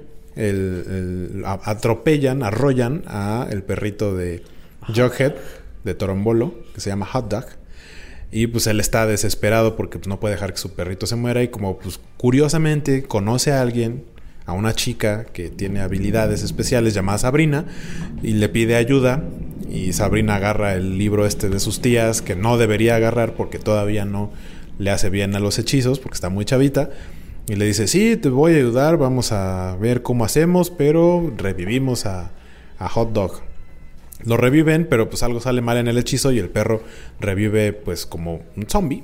el, el, a, atropellan, arrollan a el perrito de Jughead, de Torombolo, que se llama Hot Dog. Y pues él está desesperado porque pues, no puede dejar que su perrito se muera. Y como pues curiosamente conoce a alguien, a una chica que tiene habilidades especiales llamada Sabrina, y le pide ayuda. Y Sabrina agarra el libro este de sus tías, que no debería agarrar porque todavía no le hace bien a los hechizos, porque está muy chavita. Y le dice, sí, te voy a ayudar, vamos a ver cómo hacemos, pero revivimos a, a Hot Dog. Lo reviven, pero pues algo sale mal en el hechizo y el perro revive pues como un zombie.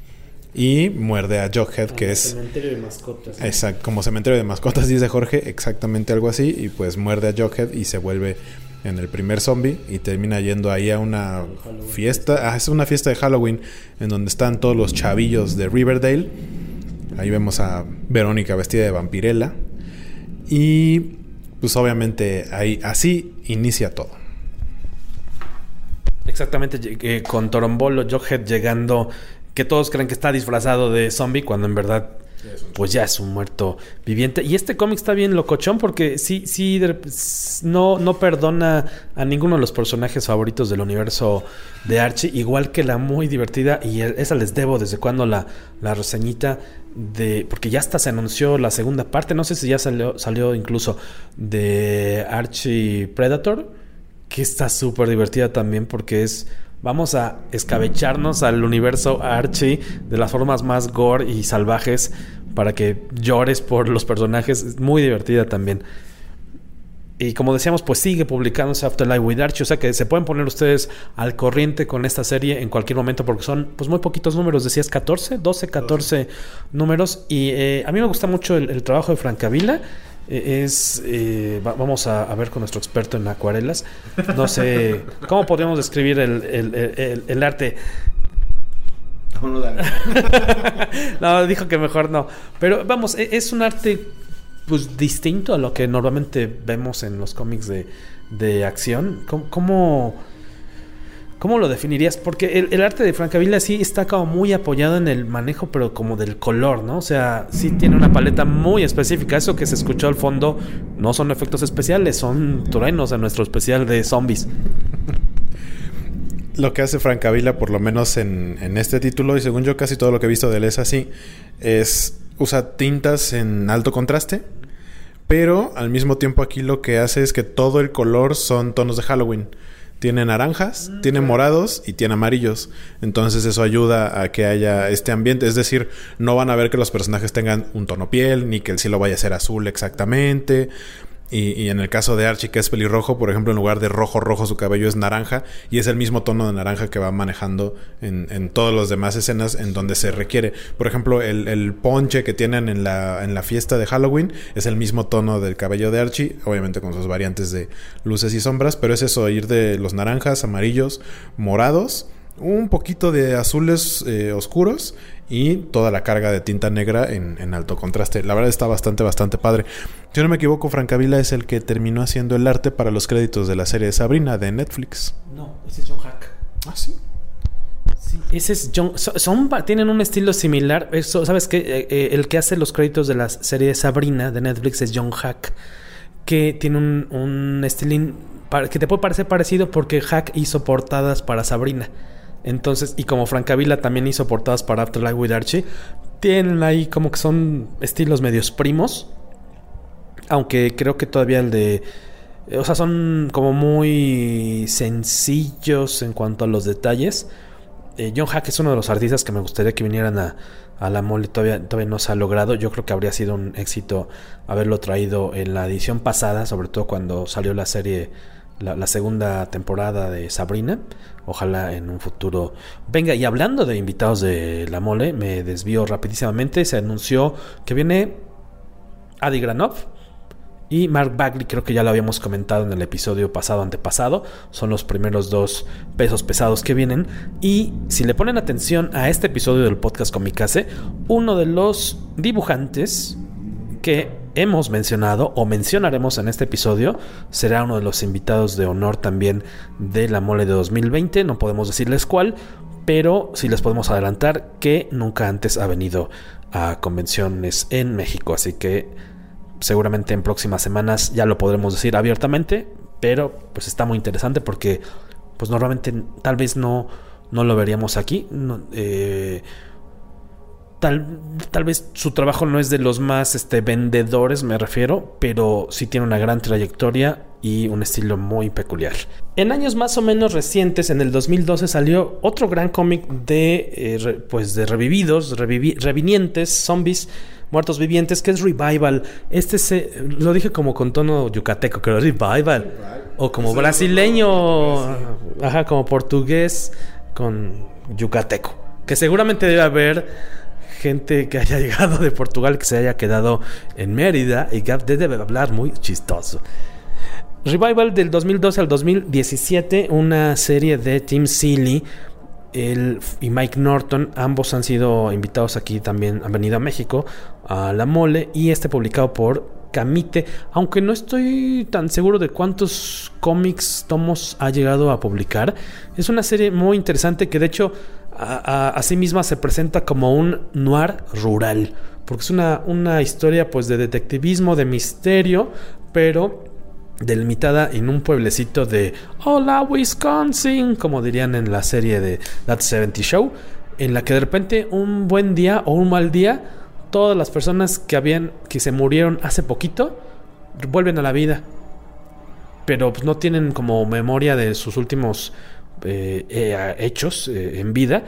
Y muerde a Jughead, como que es... cementerio de mascotas, ¿no? Exacto, como cementerio de mascotas, dice Jorge, exactamente algo así. Y pues muerde a Jughead y se vuelve en el primer zombie y termina yendo ahí a una fiesta. Ah, es una fiesta de Halloween en donde están todos los chavillos de Riverdale. Ahí vemos a Verónica vestida de vampirela. Y pues obviamente ahí así inicia todo. Exactamente, eh, con Torombolo, Jughead llegando, que todos creen que está disfrazado de zombie, cuando en verdad pues ya es un muerto viviente. Y este cómic está bien locochón porque sí, sí no, no perdona a ninguno de los personajes favoritos del universo de Archie, igual que la muy divertida, y esa les debo desde cuando la, la reseñita de, porque ya hasta se anunció la segunda parte, no sé si ya salió, salió incluso, de Archie Predator, que está súper divertida también porque es... Vamos a escabecharnos al universo Archie de las formas más gore y salvajes para que llores por los personajes. Es muy divertida también. Y como decíamos, pues sigue publicándose Afterlife with Archie. O sea que se pueden poner ustedes al corriente con esta serie en cualquier momento porque son pues muy poquitos números. Decías catorce, doce, catorce números. Y eh, a mí me gusta mucho el, el trabajo de Francavilla. Es eh, va, vamos a, a ver con nuestro experto en acuarelas. No sé cómo podríamos describir el, el, el, el arte. No, no, dale. No, dijo que mejor no. Pero vamos, es un arte pues distinto a lo que normalmente vemos en los cómics de, de acción. ¿Cómo, cómo, cómo lo definirías? Porque el, el arte de Francavilla sí está como muy apoyado en el manejo, pero como del color, ¿no? O sea, sí tiene una paleta muy específica. Eso que se escuchó al fondo no son efectos especiales, son truenos en nuestro especial de zombies. Lo que hace Francavilla, por lo menos en, en este título, y según yo casi todo lo que he visto de él es así, es usa tintas en alto contraste, pero al mismo tiempo aquí lo que hace es que todo el color son tonos de Halloween. Tiene naranjas, mm, tiene morados y tiene amarillos. Entonces eso ayuda a que haya este ambiente. Es decir, no van a ver que los personajes tengan un tono piel, ni que el cielo vaya a ser azul exactamente. Y, y en el caso de Archie, que es pelirrojo, por ejemplo, en lugar de rojo rojo su cabello es naranja, y es el mismo tono de naranja que va manejando en, en todas las demás escenas en donde se requiere. Por ejemplo, el, el ponche que tienen en la, en la fiesta de Halloween es el mismo tono del cabello de Archie, obviamente con sus variantes de luces y sombras, pero es eso, ir de los naranjas, amarillos, morados, un poquito de azules eh, oscuros y toda la carga de tinta negra en, en alto contraste. La verdad está bastante, bastante padre. Si no me equivoco, Francavilla es el que terminó haciendo el arte para los créditos de la serie de Sabrina de Netflix. No, ese es John Hack. Ah, sí. Sí, ese es John. Son, son tienen un estilo similar. Eso, ¿sabes qué? Eh, eh, el que hace los créditos de la serie de Sabrina de Netflix es John Hack, que tiene un, un estilín que te puede parecer parecido porque Hack hizo portadas para Sabrina. Entonces, y como Francavilla también hizo portadas para Afterlife with Archie, tienen ahí como que son estilos medios primos. Aunque creo que todavía el de... O sea, son como muy sencillos en cuanto a los detalles. Eh, John Hack es uno de los artistas que me gustaría que vinieran a, a la mole. Todavía, todavía no se ha logrado. Yo creo que habría sido un éxito haberlo traído en la edición pasada, sobre todo cuando salió la serie, la, la segunda temporada de Sabrina. Ojalá en un futuro venga. Y hablando de invitados de la mole, me desvío rapidísimamente. Se anunció que viene Adi Granoff y Mark Bagley. Creo que ya lo habíamos comentado en el episodio pasado, antepasado. Son los primeros dos pesos pesados que vienen. Y si le ponen atención a este episodio del podcast Comikaze, uno de los dibujantes que hemos mencionado o mencionaremos en este episodio será uno de los invitados de honor también de la mole de dos mil veinte. No podemos decirles cuál, pero sí les podemos adelantar que nunca antes ha venido a convenciones en México. Así que seguramente en próximas semanas ya lo podremos decir abiertamente, pero pues está muy interesante porque pues normalmente tal vez no, no lo veríamos aquí. No, eh, tal, tal vez su trabajo no es de los más este, vendedores, me refiero, pero sí tiene una gran trayectoria y un estilo muy peculiar. En años más o menos recientes, en el dos mil doce salió otro gran cómic de, eh, re, pues de revividos, revivi, revinientes, zombies, muertos vivientes, que es Revival. Este se, lo dije como con tono yucateco, creo, Revival. O como brasileño, ajá, como portugués con yucateco. Que seguramente debe haber gente que haya llegado de Portugal, que se haya quedado en Mérida y que debe hablar muy chistoso. Revival del dos mil doce al dos mil diecisiete, una serie de Tim Seeley él y Mike Norton, ambos han sido invitados aquí también, han venido a México a la mole, y este publicado por Camite, aunque no estoy tan seguro de cuántos cómics, tomos ha llegado a publicar. Es una serie muy interesante que de hecho a, a, a sí misma se presenta como un noir rural, porque es una, una historia pues de detectivismo, de misterio, pero delimitada en un pueblecito de Hola Wisconsin, como dirían en la serie de That setenta Show, en la que de repente un buen día o un mal día, todas las personas que habían que se murieron hace poquito vuelven a la vida, pero pues no tienen como memoria de sus últimos eh, eh, hechos eh, en vida.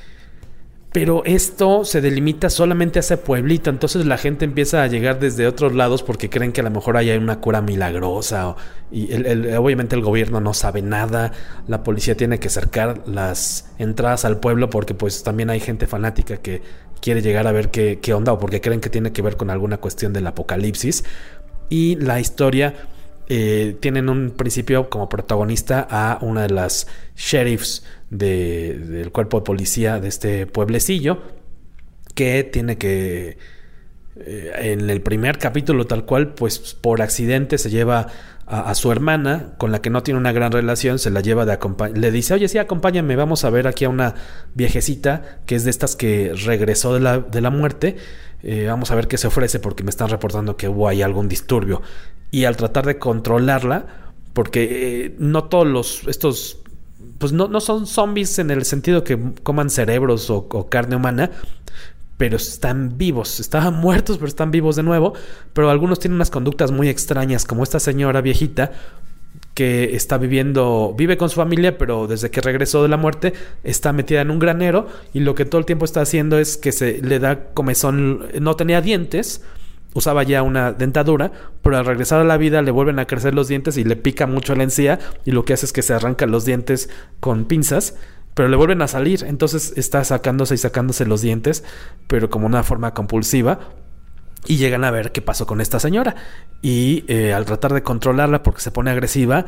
Pero esto se delimita solamente a ese pueblito. Entonces la gente empieza a llegar desde otros lados porque creen que a lo mejor hay una cura milagrosa. O, y el, el, obviamente el gobierno no sabe nada. La policía tiene que cercar las entradas al pueblo porque pues también hay gente fanática que quiere llegar a ver qué, qué onda, o porque creen que tiene que ver con alguna cuestión del apocalipsis. Y la historia eh, tiene en un principio como protagonista a una de las sheriffs de, del cuerpo de policía de este pueblecillo, que tiene que eh, en el primer capítulo tal cual, pues por accidente se lleva a, a su hermana, con la que no tiene una gran relación, se la lleva de acompañar, le dice, oye sí, acompáñame, vamos a ver aquí a una viejecita que es de estas que regresó de la, de la muerte, eh, vamos a ver qué se ofrece porque me están reportando que hubo ahí algún disturbio. Y al tratar de controlarla, porque eh, no todos los estos pues no, no son zombies en el sentido que coman cerebros o, o carne humana, pero están vivos, estaban muertos pero están vivos de nuevo. Pero algunos tienen unas conductas muy extrañas, como esta señora viejita que está viviendo, vive con su familia, pero desde que regresó de la muerte está metida en un granero, y lo que todo el tiempo está haciendo es que se le da comezón. No tenía dientes, usaba ya una dentadura, pero al regresar a la vida le vuelven a crecer los dientes y le pica mucho la encía, y lo que hace es que se arranca los dientes con pinzas, pero le vuelven a salir. Entonces está sacándose y sacándose los dientes, pero como una forma compulsiva. Y llegan a ver qué pasó con esta señora. Y eh, al tratar de controlarla porque se pone agresiva,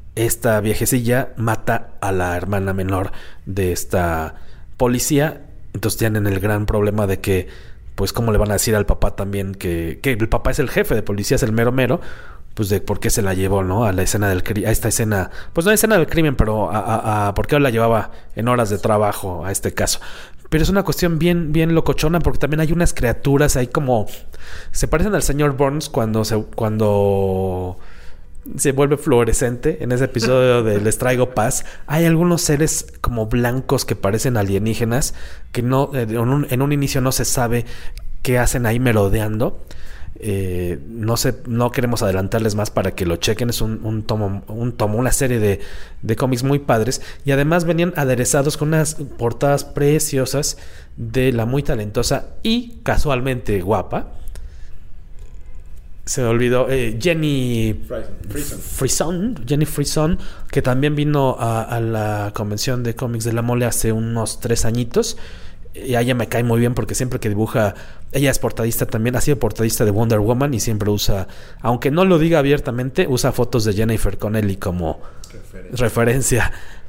esta viejecilla mata a la hermana menor de esta policía Entonces tienen el gran problema de que, pues, ¿cómo le van a decir al papá también que, que el papá es el jefe de policía, es el mero mero? Pues de por qué se la llevó, ¿no? A la escena del crimen, a esta escena, pues no a escena del crimen, pero a, a, a por qué la llevaba en horas de trabajo a este caso. Pero es una cuestión bien, bien locochona, porque también hay unas criaturas ahí como, se parecen al señor Burns cuando se, cuando se vuelve fluorescente en ese episodio de Les Traigo Paz. Hay algunos seres como blancos que parecen alienígenas, que no, en un, en un inicio no se sabe qué hacen ahí merodeando. Eh, no sé, no queremos adelantarles más para que lo chequen. Es un, un tomo, un tomo, una serie de, de cómics muy padres. Y además venían aderezados con unas portadas preciosas de la muy talentosa y casualmente guapa. Se me olvidó eh, Jenny Frison, Jenny Frison, que también vino a, a la convención de cómics de La Mole hace unos tres añitos. Y a ella me cae muy bien porque siempre que dibuja, ella es portadista también, ha sido portadista de Wonder Woman y siempre usa, aunque no lo diga abiertamente, usa fotos de Jennifer Connelly como referencia, referencia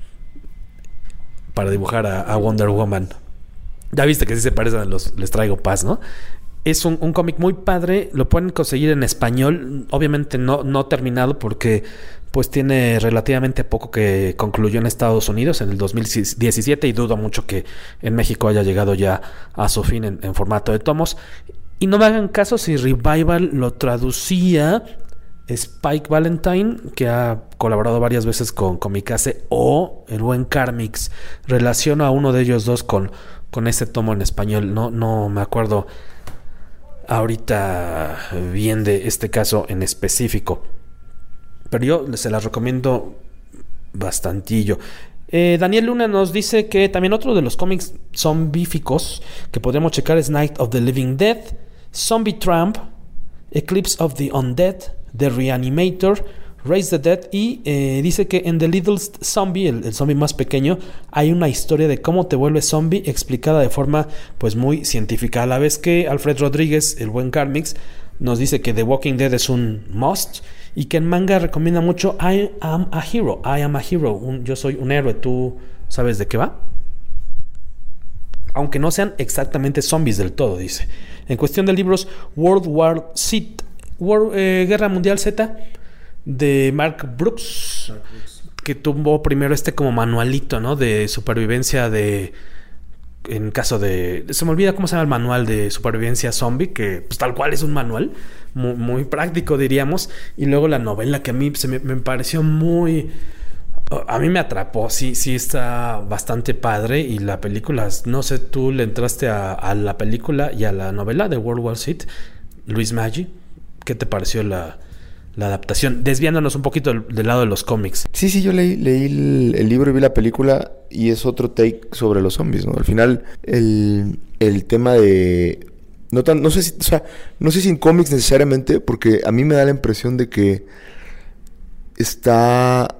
para dibujar a, a Wonder Woman. Ya viste que sí se parecen a los Les Traigo Paz, ¿no? Es un, un cómic muy padre, lo pueden conseguir en español, obviamente no, no terminado porque pues tiene relativamente poco que concluyó en Estados Unidos en el dos mil diecisiete y dudo mucho que en México haya llegado ya a su fin en, en formato de tomos. Y no me hagan caso si Revival lo traducía Spike Valentine, que ha colaborado varias veces con Comicase, o el buen Carmix. Relaciono a uno de ellos dos con, con ese tomo en español. No, no me acuerdo ahorita bien de este caso en específico, pero yo se las recomiendo bastantillo. eh, Daniel Luna nos dice que también otro de los cómics zombíficos que podríamos checar es Night of the Living Dead, Zombie Tramp, Eclipse of the Undead, The Reanimator, Raise the Dead, y eh, dice que en The Littlest Zombie, el, el zombie más pequeño, hay una historia de cómo te vuelves zombie explicada de forma pues muy científica, a la vez que Alfred Rodríguez, el buen Carmix, nos dice que The Walking Dead es un must y que en manga recomienda mucho I Am a Hero, I Am a Hero, un, yo soy un héroe. ¿Tú sabes de qué va? Aunque no sean exactamente zombies del todo, dice. En cuestión de libros, World War Z, World, eh, Guerra Mundial Z, de Mark Brooks, Mark Brooks, que tuvo primero este como manualito, ¿no? De supervivencia de... En caso de... Se me olvida cómo se llama el manual de supervivencia zombie, que pues tal cual es un manual muy, muy práctico, diríamos. Y luego la novela, que a mí se me, me pareció muy... A mí me atrapó, sí, sí está bastante padre. Y la película, no sé, tú le entraste a, a la película y a la novela de World War Z, Luis Maggi. ¿Qué te pareció la, la adaptación? Desviándonos un poquito del, del lado de los cómics. Sí, sí, yo leí, leí el, el libro y vi la película y es otro take sobre los zombies, ¿no? Al final, el, el tema de... No, tan, no sé si, o sea, no sé si en cómics necesariamente, porque a mí me da la impresión de que está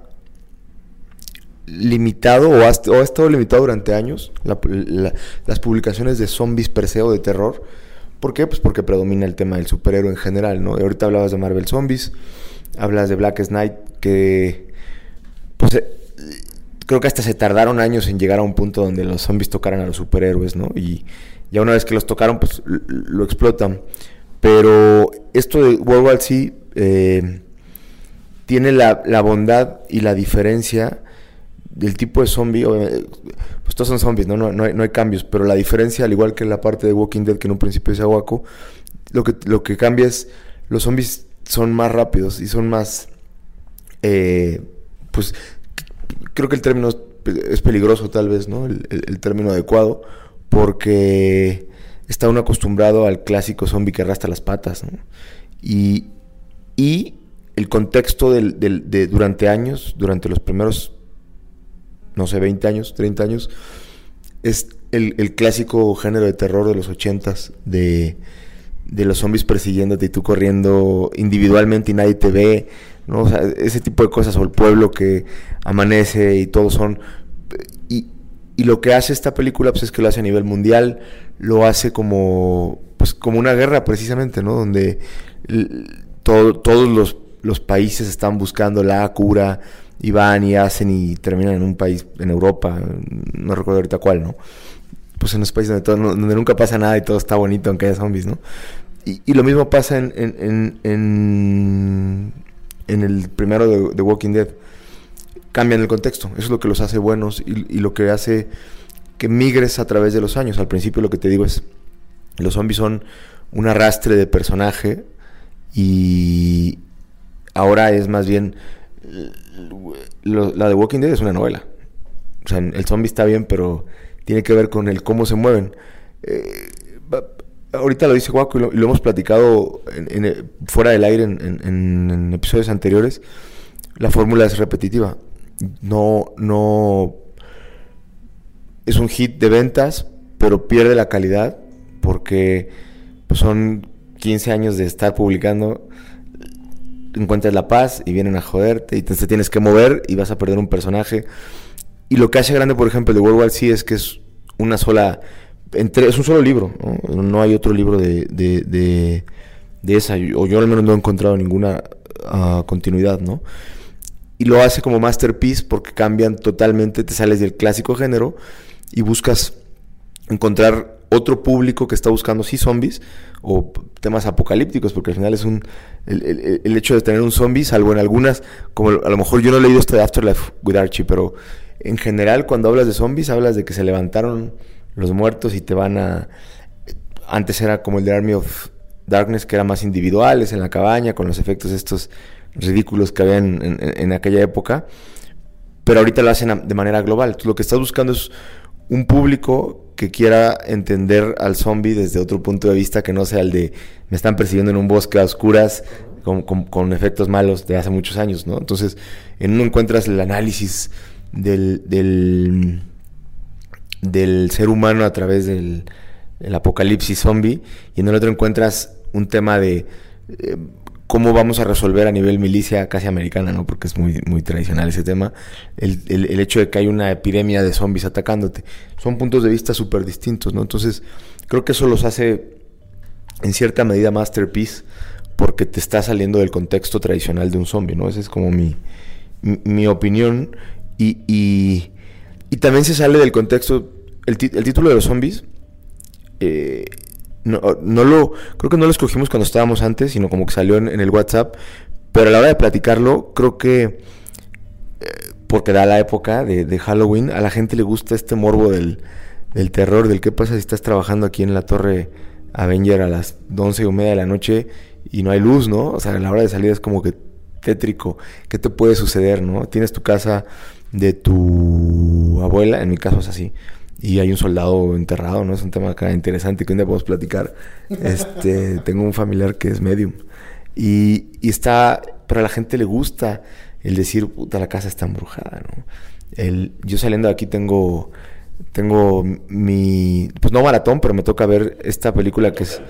limitado o ha, o ha estado limitado durante años la, la, las publicaciones de zombies per se o de terror. ¿Por qué? Pues porque predomina el tema del superhéroe en general, ¿no? Y ahorita hablabas de Marvel Zombies, hablas de Blackest Night, que pues eh, creo que hasta se tardaron años en llegar a un punto donde los zombies tocaran a los superhéroes, ¿no? Y ya una vez que los tocaron, pues l- lo explotan. Pero esto de World War Z eh, tiene la, la bondad y la diferencia del tipo de zombie. Pues todos son zombies, ¿no? No, no, hay, no hay cambios, pero la diferencia, al igual que la parte de Walking Dead, que en un principio es aguaco, lo que, lo que cambia es los zombies son más rápidos y son más eh, pues creo que el término es, es peligroso tal vez, ¿no? El, el, el término adecuado, porque está uno acostumbrado al clásico zombie que arrastra las patas, ¿no? Y, y el contexto del, del, de durante años, durante los primeros no sé, veinte años, treinta años, es el, el clásico género de terror de los ochentas, de, de los zombies persiguiéndote y tú corriendo individualmente y nadie te ve, ¿no? O sea, ese tipo de cosas, o el pueblo que amanece y todos son... Y, y lo que hace esta película pues es que lo hace a nivel mundial, lo hace como pues como una guerra precisamente, ¿no? Donde l- todo, todos los, los países están buscando la cura y van y hacen y terminan en un país en Europa, no recuerdo ahorita cuál, ¿no? pues en un país donde, todo, donde nunca pasa nada y todo está bonito aunque haya zombies, ¿no? Y, y lo mismo pasa en, en, en, en, en el primero de The Walking Dead. Cambian el contexto. Eso es lo que los hace buenos y, y lo que hace que migres a través de los años. Al principio lo que te digo es, los zombies son un arrastre de personaje y ahora es más bien, lo, la de Walking Dead es una novela. O sea, el zombie está bien, pero tiene que ver con el cómo se mueven. Eh, ahorita lo dice Guaco y lo, y lo hemos platicado en, en, fuera del aire en, en, en episodios anteriores. La fórmula es repetitiva. No, no es un hit de ventas, pero pierde la calidad porque pues, son quince años de estar publicando. Encuentras la paz y vienen a joderte y te, te tienes que mover y vas a perder un personaje. Y lo que hace grande, por ejemplo, de World War Z es que es una sola, entre, es un solo libro, ¿no? No hay otro libro de, de, de, de esa, o yo al menos no he encontrado ninguna uh, continuidad, ¿no? Y lo hace como masterpiece porque cambian totalmente, te sales del clásico género y buscas encontrar otro público que está buscando sí zombies o temas apocalípticos, porque al final es un el, el, el hecho de tener un zombie, salvo en algunas, como a lo mejor yo no he leído este de Afterlife with Archie, pero en general cuando hablas de zombies hablas de que se levantaron los muertos y te van a... Antes era como el de Army of Darkness, que era más individuales en la cabaña con los efectos estos ridículos que había en, en, en aquella época, pero ahorita lo hacen de manera global. Entonces, lo que estás buscando es un público que quiera entender al zombie desde otro punto de vista que no sea el de me están persiguiendo en un bosque a oscuras con, con, con efectos malos de hace muchos años, ¿no? Entonces, en uno encuentras el análisis del del, del ser humano a través del el apocalipsis zombie, y en el otro encuentras un tema de eh, cómo vamos a resolver a nivel milicia casi americana, ¿no? Porque es muy, muy tradicional ese tema. El, el, el hecho de que hay una epidemia de zombies atacándote. Son puntos de vista súper distintos, ¿no? Entonces, creo que eso los hace, en cierta medida, masterpiece, porque te está saliendo del contexto tradicional de un zombie, ¿no? Esa es como mi, mi, mi opinión. Y, y, y también se sale del contexto... El, el título de los zombies... Eh, No, no lo, creo que no lo escogimos cuando estábamos antes, sino como que salió en, en el WhatsApp, pero a la hora de platicarlo, creo que eh, porque da la época de, de Halloween, a la gente le gusta este morbo del, del terror, del qué pasa si estás trabajando aquí en la Torre Avenger a las once y media de la noche y no hay luz, ¿no? O sea, a la hora de salir es como que tétrico, ¿qué te puede suceder, no? Tienes tu casa de tu abuela, en mi caso es así, y hay un soldado enterrado, ¿no? Es un tema acá interesante que un día podemos platicar. Este, tengo un familiar que es medium. Y, y está... Pero a la gente le gusta el decir, puta, la casa está embrujada, ¿no? El, yo saliendo de aquí tengo... Tengo mi... Pues no maratón, pero me toca ver esta película que es...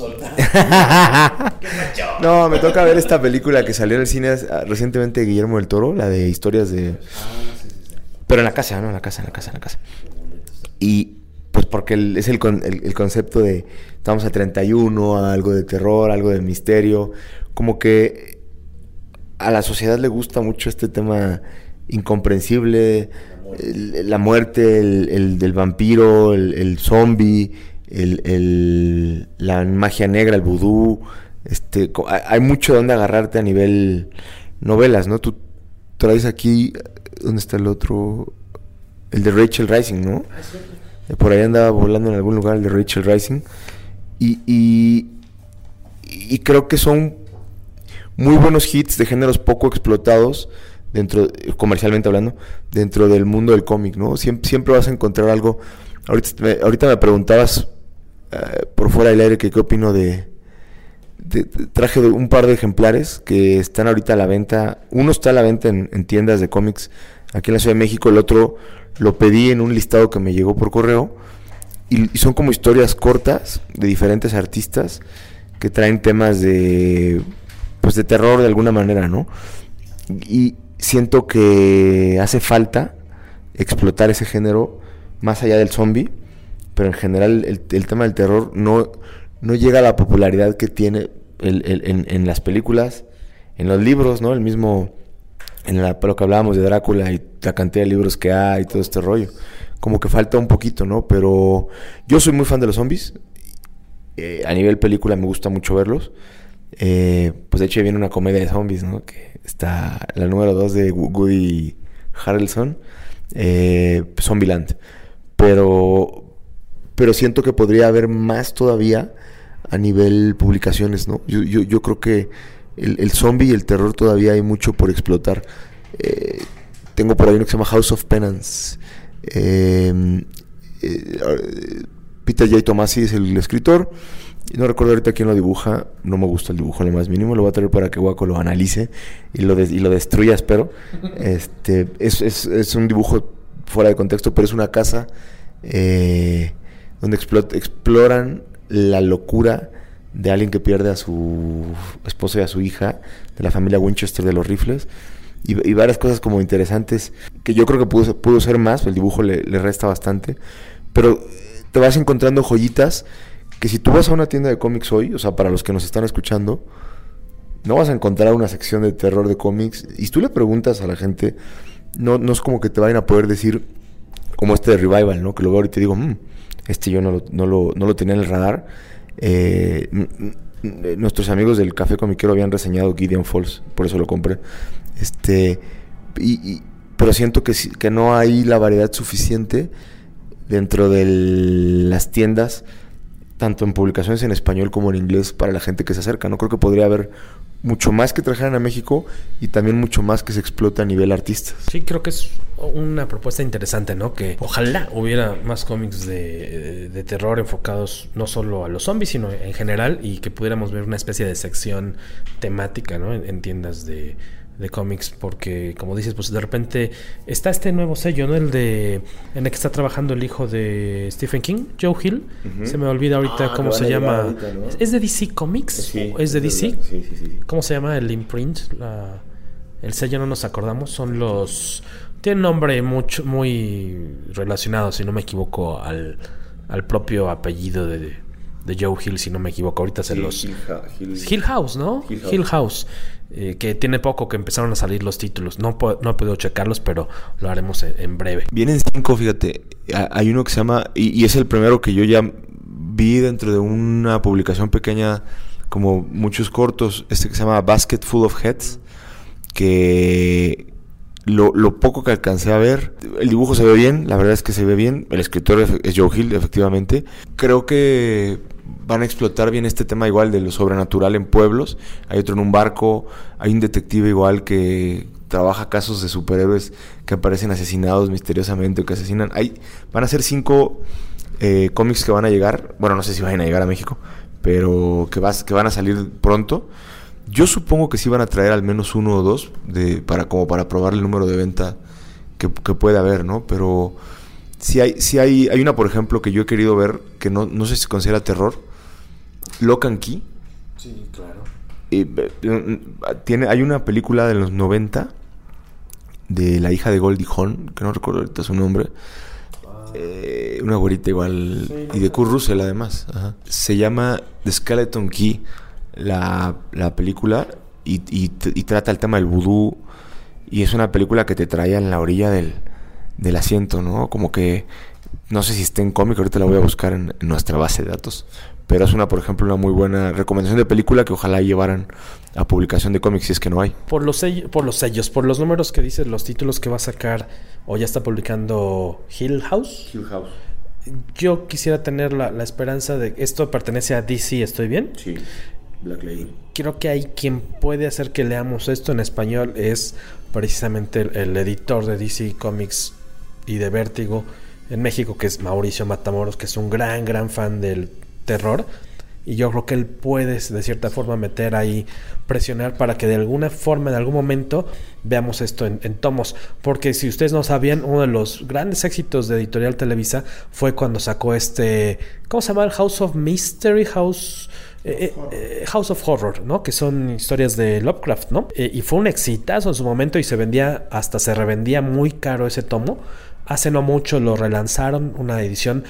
No, me toca ver esta película que salió en el cine recientemente de Guillermo del Toro, la de historias de... Pero en la casa, ¿no? En la casa, en la casa, en la casa. Y pues porque el, es el, con, el, el concepto de estamos a treinta y uno, algo de terror, algo de misterio, como que a la sociedad le gusta mucho este tema incomprensible, el, la muerte, el, el del vampiro, el, el zombie, el, el, la magia negra, el vudú, este, hay mucho de donde agarrarte a nivel novelas, ¿no? Tú traes aquí, ¿dónde está el otro? El de Rachel Rising, ¿no? Por ahí andaba volando en algún lugar el de Rachel Rising. Y, y, y creo que son muy buenos hits de géneros poco explotados, dentro comercialmente hablando, dentro del mundo del cómic, ¿no? Siempre, siempre vas a encontrar algo. Ahorita me, ahorita me preguntabas uh, por fuera del aire que qué opino de, de, de... Traje un par de ejemplares que están ahorita a la venta. Uno está a la venta en, en tiendas de cómics aquí en la Ciudad de México, el otro lo pedí en un listado que me llegó por correo y, y son como historias cortas de diferentes artistas que traen temas de pues de terror de alguna manera, ¿no? Y siento que hace falta explotar ese género más allá del zombie, pero en general el, el tema del terror no, no llega a la popularidad que tiene el, el, en, en las películas, en los libros, ¿no? El mismo en la, lo que hablábamos de Drácula y la cantidad de libros que hay y todo este rollo. Como que falta un poquito, ¿no? Pero yo soy muy fan de los zombies. Eh, a nivel película me gusta mucho verlos. Eh, pues de hecho viene una comedia de zombies, ¿no? Que está la número dos de Woody Harrelson, eh, Zombieland. Pero, pero siento que podría haber más todavía a nivel publicaciones, ¿no? Yo, yo, yo creo que el, el zombie y el terror todavía hay mucho por explotar. Eh, tengo por ahí uno que se llama House of Penance. Eh, eh, Peter J. Tomasi es el escritor. No recuerdo ahorita quién lo dibuja. No me gusta el dibujo en lo más mínimo. Lo voy a traer para que Waco lo analice y lo, de, y lo destruya, espero. Este, es, es, es un dibujo fuera de contexto, pero es una casa eh, donde explot, exploran la locura de alguien que pierde a su esposa y a su hija, de la familia Winchester de los rifles, y, y varias cosas como interesantes que yo creo que pudo, pudo ser más. El dibujo le, le resta bastante, pero te vas encontrando joyitas que si tú vas a una tienda de cómics hoy, o sea, para los que nos están escuchando, no vas a encontrar una sección de terror de cómics. Y si tú le preguntas a la gente, no, no es como que te vayan a poder decir, como este de Revival, ¿no? Que lo veo ahorita y digo, mmm, este yo no lo, no, lo, no lo tenía en el radar. Eh, m- m- nuestros amigos del Café Comiquero habían reseñado Gideon Falls, por eso lo compré. Este, y, y, pero siento que, que no hay la variedad suficiente dentro de las tiendas, tanto en publicaciones en español como en inglés, para la gente que se acerca. No creo que podría haber mucho más que trajeran a México y también mucho más que se explota a nivel artistas. Sí, creo que es una propuesta interesante, ¿no? Que ojalá hubiera más cómics de, de terror enfocados no solo a los zombies, sino en general, y que pudiéramos ver una especie de sección temática, ¿no? En, en tiendas de, de cómics, porque como dices, pues de repente está este nuevo sello, ¿no? El de en el que está trabajando el hijo de Stephen King, Joe Hill. Uh-huh. Se me olvida ahorita ah, cómo se llama. Ahorita, ¿no? ¿Es de D C Comics? Sí, ¿es de D C? Sí, sí, sí. ¿Cómo se llama el imprint? La, el sello no nos acordamos. Son los... Tiene un nombre mucho, muy relacionado, si no me equivoco, al, al propio apellido de, de Joe Hill, si no me equivoco. Ahorita se sí, los... Hill, Hill, Hill House, ¿no? Hill House. Hill House. Eh, que tiene poco que empezaron a salir los títulos. No, po- no he podido checarlos, pero lo haremos en, en breve. Vienen cinco, fíjate. Hay uno que se llama... Y, y es el primero que yo ya vi dentro de una publicación pequeña, como muchos cortos. Este que se llama Basket Full of Heads. Que... Lo, lo poco que alcancé a ver, el dibujo se ve bien, la verdad es que se ve bien. El escritor es Joe Hill, efectivamente. Creo que van a explotar bien este tema igual de lo sobrenatural en pueblos. Hay otro en un barco, hay un detective igual que trabaja casos de superhéroes que aparecen asesinados misteriosamente o que asesinan. Hay, van a ser cinco eh, cómics que van a llegar, bueno, no sé si van a llegar a México, pero que, vas, que van a salir pronto. Yo supongo que sí van a traer al menos uno o dos de, para, como para probar el número de venta que, que puede haber, ¿no? Pero si hay, si hay, hay una, por ejemplo, que yo he querido ver, que no, no sé si se considera terror, Lock and Key. Sí, claro. Eh, tiene, hay una película de los noventa de la hija de Goldie Hawn, que no recuerdo ahorita su nombre. Eh, una güerita igual, sí, y de Kurt Russell además. Ajá. Se llama The Skeleton Key. La, la película y, y, y trata el tema del vudú, y es una película que te trae en la orilla del, del asiento, ¿no? Como que no sé si está en cómic, ahorita la voy a buscar en, en nuestra base de datos, pero es una, por ejemplo, una muy buena recomendación de película que ojalá llevaran a publicación de cómics si es que no hay. Por los sellos, por los sellos, por los números que dices, los títulos que va a sacar o ya está publicando Hill House. Hill House. Yo quisiera tener la, la esperanza de esto pertenece a D C, ¿estoy bien? Sí. Black Lady. Creo que hay quien puede hacer que leamos esto en español es precisamente el, el editor de D C Comics y de Vértigo en México, que es Mauricio Matamoros, que es un gran, gran fan del terror, y yo creo que él puede de cierta forma meter ahí, presionar para que de alguna forma, en algún momento veamos esto en, en tomos, porque si ustedes no sabían, uno de los grandes éxitos de Editorial Televisa fue cuando sacó este, ¿cómo se llama? El House of Mystery, House... Eh, eh, House of Horror, ¿no? Que son historias de Lovecraft, ¿no? Eh, y fue un exitazo en su momento y se vendía, hasta se revendía muy caro ese tomo. Hace no mucho lo relanzaron, una edición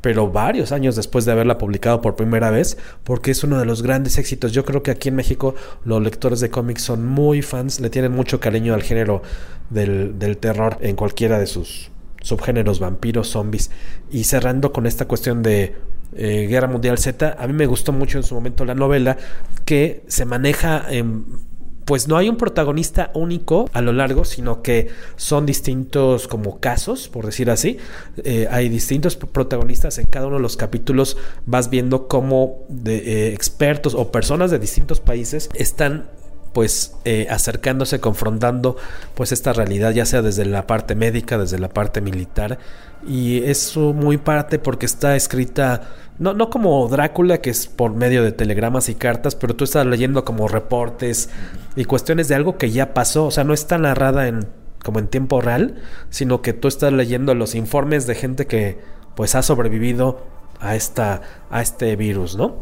pero varios años después de haberla publicado por primera vez, porque es uno de los grandes éxitos. Yo creo que aquí en México los lectores de cómics son muy fans, le tienen mucho cariño al género del, del terror en cualquiera de sus subgéneros, vampiros, zombies. Y cerrando con esta cuestión de eh, Guerra Mundial Z, a mí me gustó mucho en su momento la novela, que se maneja en... Pues no hay un protagonista único a lo largo, sino que son distintos como casos, por decir así. Eh, hay distintos protagonistas en cada uno de los capítulos. Vas viendo cómo de, eh, expertos o personas de distintos países están pues eh, acercándose, confrontando pues esta realidad, ya sea desde la parte médica, desde la parte militar. Y eso muy parte porque está escrita no, no como Drácula, que es por medio de telegramas y cartas, pero tú estás leyendo como reportes y cuestiones de algo que ya pasó. O sea, no está narrada en como en tiempo real, sino que tú estás leyendo los informes de gente que pues ha sobrevivido a esta a este virus, ¿no?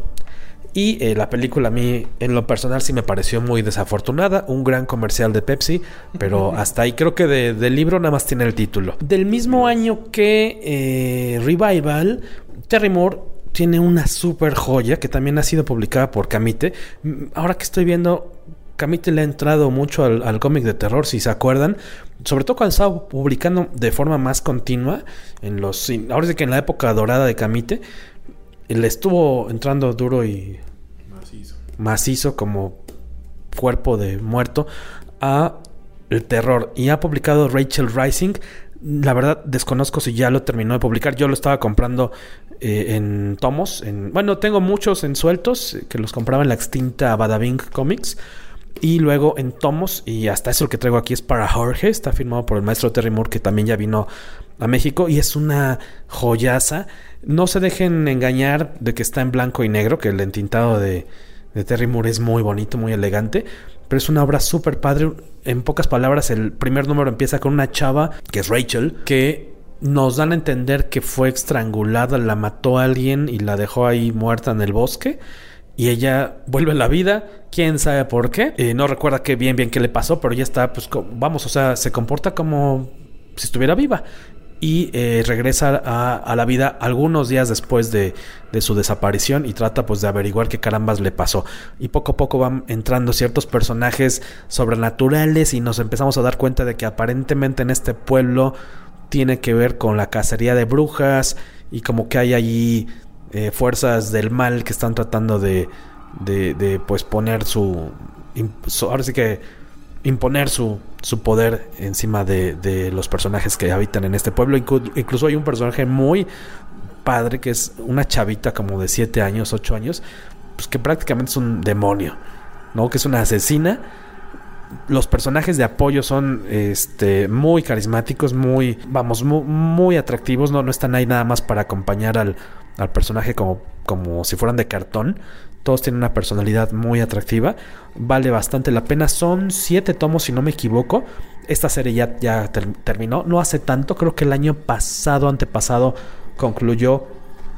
Y eh, la película a mí, en lo personal, sí me pareció muy desafortunada. Un gran comercial de Pepsi, pero hasta ahí. Creo que de, del libro nada más tiene el título. Del mismo año que eh, Revival, Terry Moore tiene una super joya que también ha sido publicada por Camite. Ahora que estoy viendo, Camite le ha entrado mucho al, al cómic de terror, si se acuerdan. Sobre todo cuando estaba publicando de forma más continua. En los, ahora sí que en la época dorada de Camite, le estuvo entrando duro y macizo, macizo como cuerpo de muerto a el terror, y ha publicado Rachel Rising. La verdad desconozco si ya lo terminó de publicar. Yo lo estaba comprando eh, en tomos, en, bueno, tengo muchos en sueltos que los compraba en la extinta Badabing Comics, y luego en tomos, y hasta eso lo que traigo aquí es para Jorge. Está firmado por el maestro Terry Moore, que también ya vino a México, y es una joyaza. No se dejen engañar de que está en blanco y negro, que el entintado de, de Terry Moore es muy bonito, muy elegante, pero es una obra súper padre. En pocas palabras, el primer número empieza con una chava, que es Rachel, que nos dan a entender que fue estrangulada, la mató a alguien y la dejó ahí muerta en el bosque, y ella vuelve a la vida, quién sabe por qué, eh, no recuerda qué bien bien qué le pasó, pero ya está, pues vamos, o sea, se comporta como si estuviera viva, y eh, regresa a, a la vida algunos días después de, de su desaparición, y trata pues de averiguar qué carambas le pasó. Y poco a poco van entrando ciertos personajes sobrenaturales, y nos empezamos a dar cuenta de que aparentemente en este pueblo tiene que ver con la cacería de brujas, y como que hay allí eh, fuerzas del mal que están tratando de, de, de pues poner su, su ahora sí que imponer su, su poder encima de, de los personajes que habitan en este pueblo. Inclu- incluso hay un personaje muy padre que es una chavita como de siete años, ocho años, pues que prácticamente es un demonio, ¿no? Que es una asesina. Los personajes de apoyo son este muy carismáticos, muy, vamos, muy, muy atractivos. No, no están ahí nada más para acompañar al, al personaje como, como si fueran de cartón. Todos tienen una personalidad muy atractiva. Vale bastante la pena. Son siete tomos, si no me equivoco. Esta serie ya, ya ter- terminó. No hace tanto. Creo que el año pasado, antepasado, concluyó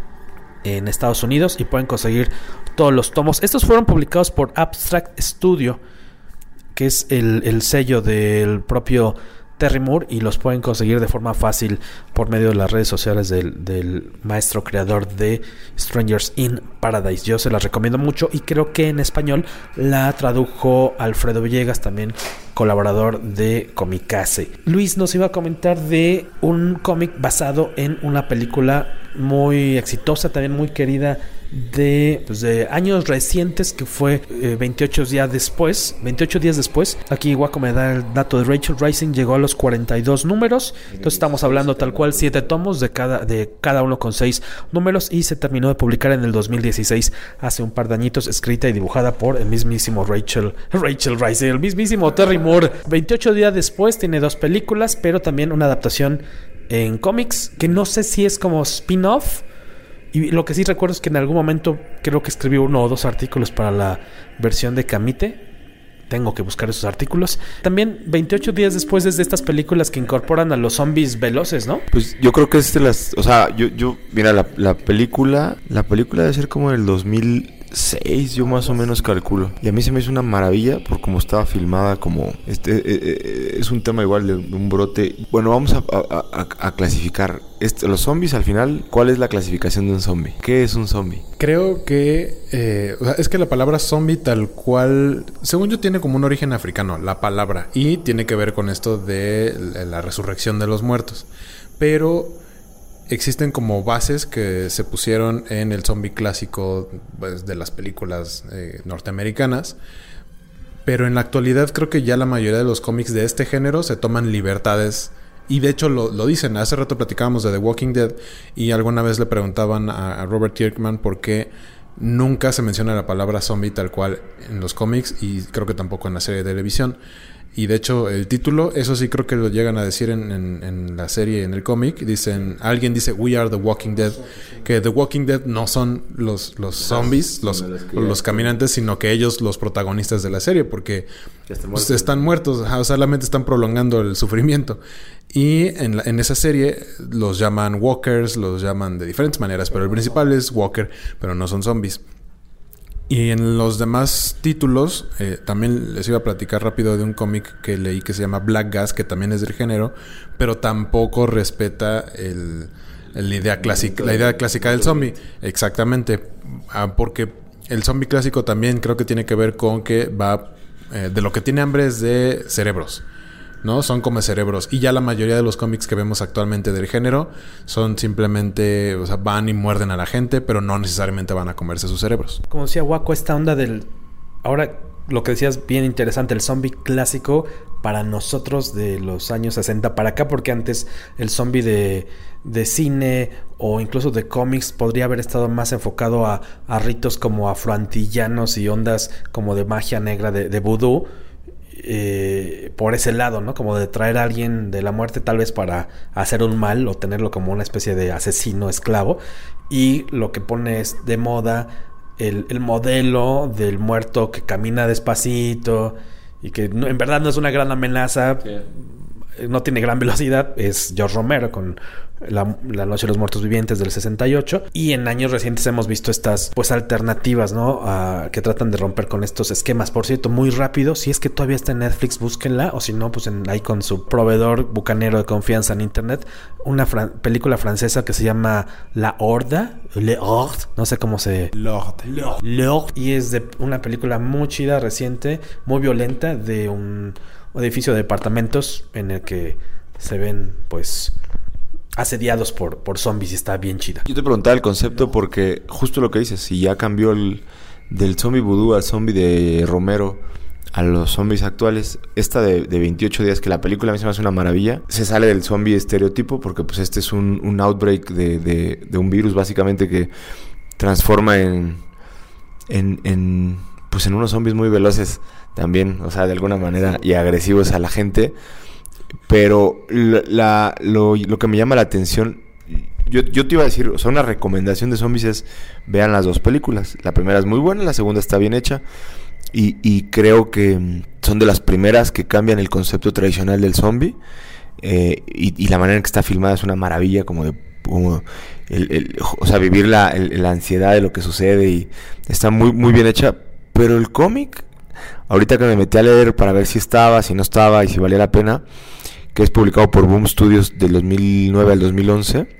en Estados Unidos. Y pueden conseguir todos los tomos. Estos fueron publicados por Abstract Studio, que es el, el sello del propio Terry Moore, y los pueden conseguir de forma fácil por medio de las redes sociales del, del maestro creador de Strangers in Paradise. Yo se las recomiendo mucho, y creo que en español la tradujo Alfredo Villegas, también colaborador de Comikaze. Luis nos iba a comentar de un cómic basado en una película muy exitosa, también muy querida, de, pues de años recientes, que fue eh, veintiocho días después. veintiocho días después. Aquí Waco me da el dato de Rachel Rising, llegó a los cuarenta y dos números. Entonces estamos hablando tal cual siete tomos de cada, de cada uno con seis números, y se terminó de publicar en el dos mil dieciséis, hace un par de añitos, escrita y dibujada por el mismísimo Rachel Rachel Rising, el mismísimo Terry Moore. veintiocho días después tiene dos películas, pero también una adaptación en cómics, que no sé si es como spin-off. Y lo que sí recuerdo es que en algún momento creo que escribió uno o dos artículos para la versión de Camite. Tengo que buscar esos artículos. También veintiocho días después es de estas películas que incorporan a los zombies veloces, ¿no? Pues yo creo que es de las... O sea, yo... yo mira, la, la película... La película debe ser como del dos mil seis, yo más o menos calculo. Y a mí se me hizo una maravilla por cómo estaba filmada, como... este eh, eh, es un tema igual de un brote. Bueno, vamos a, a, a, a clasificar. Este, los zombies, al final, ¿cuál es la clasificación de un zombie? ¿Qué es un zombie? Creo que... Eh, o sea, es que la palabra zombie tal cual... Según yo, tiene como un origen africano, la palabra. Y tiene que ver con esto de la resurrección de los muertos. Pero... existen como bases que se pusieron en el zombie clásico, pues, de las películas eh, norteamericanas. Pero en la actualidad creo que ya la mayoría de los cómics de este género se toman libertades. Y de hecho lo, lo dicen. Hace rato platicábamos de The Walking Dead y alguna vez le preguntaban a, a Robert Kirkman por qué nunca se menciona la palabra zombie tal cual en los cómics, y creo que tampoco en la serie de televisión. Y de hecho el título, eso sí creo que lo llegan a decir en, en, en la serie, en el cómic. Dicen, alguien dice We are the Walking Dead, que The Walking Dead no son los, los zombies, los, los caminantes, sino que ellos los protagonistas de la serie, porque están muertos, están muertos, solamente están prolongando el sufrimiento. Y en, la, en esa serie los llaman walkers, los llaman de diferentes maneras, pero el principal es walker, pero no son zombies. Y en los demás títulos, eh, también les iba a platicar rápido de un cómic que leí que se llama Black Gas, que también es del género, pero tampoco respeta el, el idea clásica, la idea clásica del zombie. Exactamente, ah, porque el zombie clásico también creo que tiene que ver con que va... Eh, de lo que tiene hambre es de cerebros, ¿no? Son como cerebros. Y ya la mayoría de los cómics que vemos actualmente del género son simplemente, o sea, van y muerden a la gente, pero no necesariamente van a comerse sus cerebros. Como decía Waco, esta onda del... Ahora, lo que decías, bien interesante, el zombie clásico para nosotros de los años sesenta para acá, porque antes el zombie de, de cine o incluso de cómics podría haber estado más enfocado a, a ritos como afroantillanos y ondas como de magia negra, de, de vudú. Eh, por ese lado, ¿no? Como de traer a alguien de la muerte tal vez para hacer un mal o tenerlo como una especie de asesino esclavo. Y lo que pone es de moda el, el modelo del muerto que camina despacito y que no, en verdad no es una gran amenaza, sí. No tiene gran velocidad. Es George Romero con La, la Noche de los Muertos Vivientes del sesenta y ocho. Y en años recientes hemos visto estas pues alternativas, ¿no? Uh, que tratan de romper con estos esquemas. Por cierto, muy rápido, si es que todavía está en Netflix, búsquenla. O si no, pues en, ahí con su proveedor bucanero de confianza en internet. Una fran- película francesa que se llama La Horda, Le Horde, no sé cómo se... L'Horde. L'Horde. Y es de una película muy chida, reciente, muy violenta, de un edificio de departamentos en el que se ven pues asediados por, por zombies, y está bien chida. Yo te preguntaba el concepto porque justo lo que dices, si ya cambió el del zombie vudú al zombie de Romero a los zombies actuales, esta de, de veintiocho días, que la película a mí se me hace una maravilla, se sale del zombie estereotipo porque pues este es un, un outbreak de, de, de un virus básicamente que transforma en, en, en pues en unos zombies muy veloces también, o sea, de alguna manera, y agresivos a la gente. Pero la, la, lo, lo que me llama la atención, yo, yo te iba a decir, o sea, una recomendación de zombies es vean las dos películas. La primera es muy buena, la segunda está bien hecha, y, y creo que son de las primeras que cambian el concepto tradicional del zombie, eh, y, y la manera en que está filmada es una maravilla, como de como el, el, o sea, vivir la, el, la ansiedad de lo que sucede, y está muy, muy bien hecha. Pero el cómic, ahorita que me metí a leer para ver si estaba, si no estaba y si valía la pena, que es publicado por Boom Studios del dos mil nueve al dos mil once,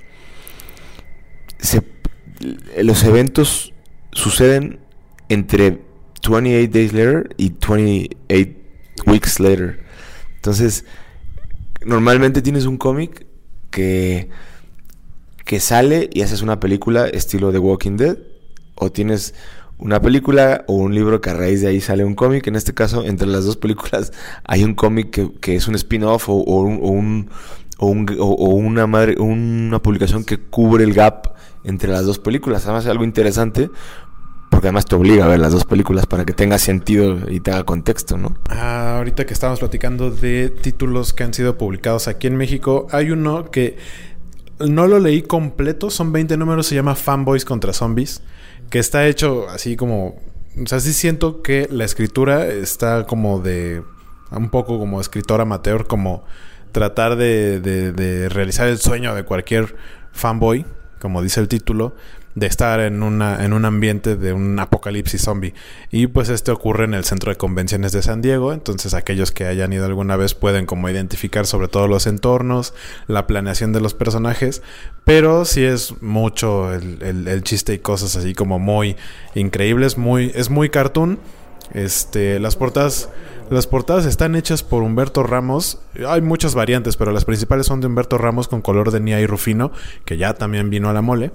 se, los eventos suceden entre veintiocho Days Later y veintiocho Weeks Later. Entonces, normalmente tienes un cómic que, que sale y haces una película estilo The Walking Dead, o tienes una película o un libro que a raíz de ahí sale un cómic. En este caso, entre las dos películas hay un cómic que, que es un spin-off o, o, un, o, un, o, un, o, o una madre, una publicación que cubre el gap entre las dos películas. Además es algo interesante porque además te obliga a ver las dos películas para que tenga sentido y te haga contexto, ¿no? Ah, ahorita que estamos platicando de títulos que han sido publicados aquí en México, hay uno que no lo leí completo, son veinte números, se llama Fanboys contra Zombies, que está hecho así como... O sea, sí siento que la escritura está como de... un poco como escritor amateur, como tratar de, de, de realizar el sueño de cualquier fanboy, como dice el título. de estar en una en un ambiente de un apocalipsis zombie. Y pues este ocurre en el Centro de Convenciones de San Diego. Entonces aquellos que hayan ido alguna vez pueden como identificar sobre todo los entornos, la planeación de los personajes. Pero sí es mucho el, el, el chiste y cosas así como muy increíbles. Muy, es muy cartoon. Este, las portadas Las portadas están hechas por Humberto Ramos. Hay muchas variantes, pero las principales son de Humberto Ramos con color de Nia y Rufino, que ya también vino a la mole.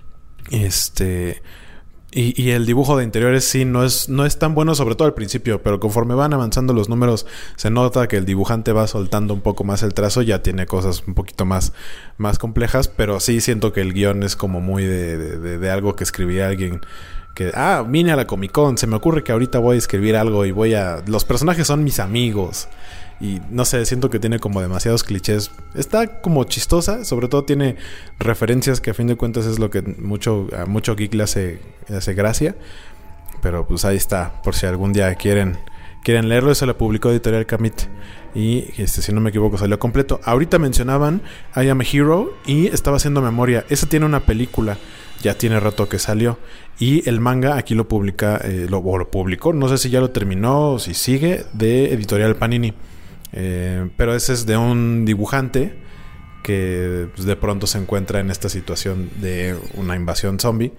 Este... Y, y el dibujo de interiores sí no es, no es tan bueno, sobre todo al principio, pero conforme van avanzando los números se nota que el dibujante va soltando un poco más el trazo, ya tiene cosas un poquito más, más complejas, pero sí siento que el guión es como muy de, de, de, de algo que escribía alguien que, ah, vine a la Comic Con, se me ocurre que ahorita voy a escribir algo y voy a... Los personajes son mis amigos. Y no sé, siento que tiene como demasiados clichés. Está como chistosa, sobre todo tiene referencias que a fin de cuentas es lo que mucho a mucho geek le hace, le hace gracia. Pero pues ahí está, por si algún día quieren quieren leerlo. Eso lo publicó Editorial Camit. Y este, si no me equivoco salió completo. Ahorita mencionaban I Am a Hero y estaba haciendo memoria. Esa tiene una película, ya tiene rato que salió. Y el manga aquí lo publica, eh, lo, o lo publicó, no sé si ya lo terminó o si sigue, de Editorial Panini. Eh, pero ese es de un dibujante que pues, de pronto se encuentra en esta situación de una invasión zombie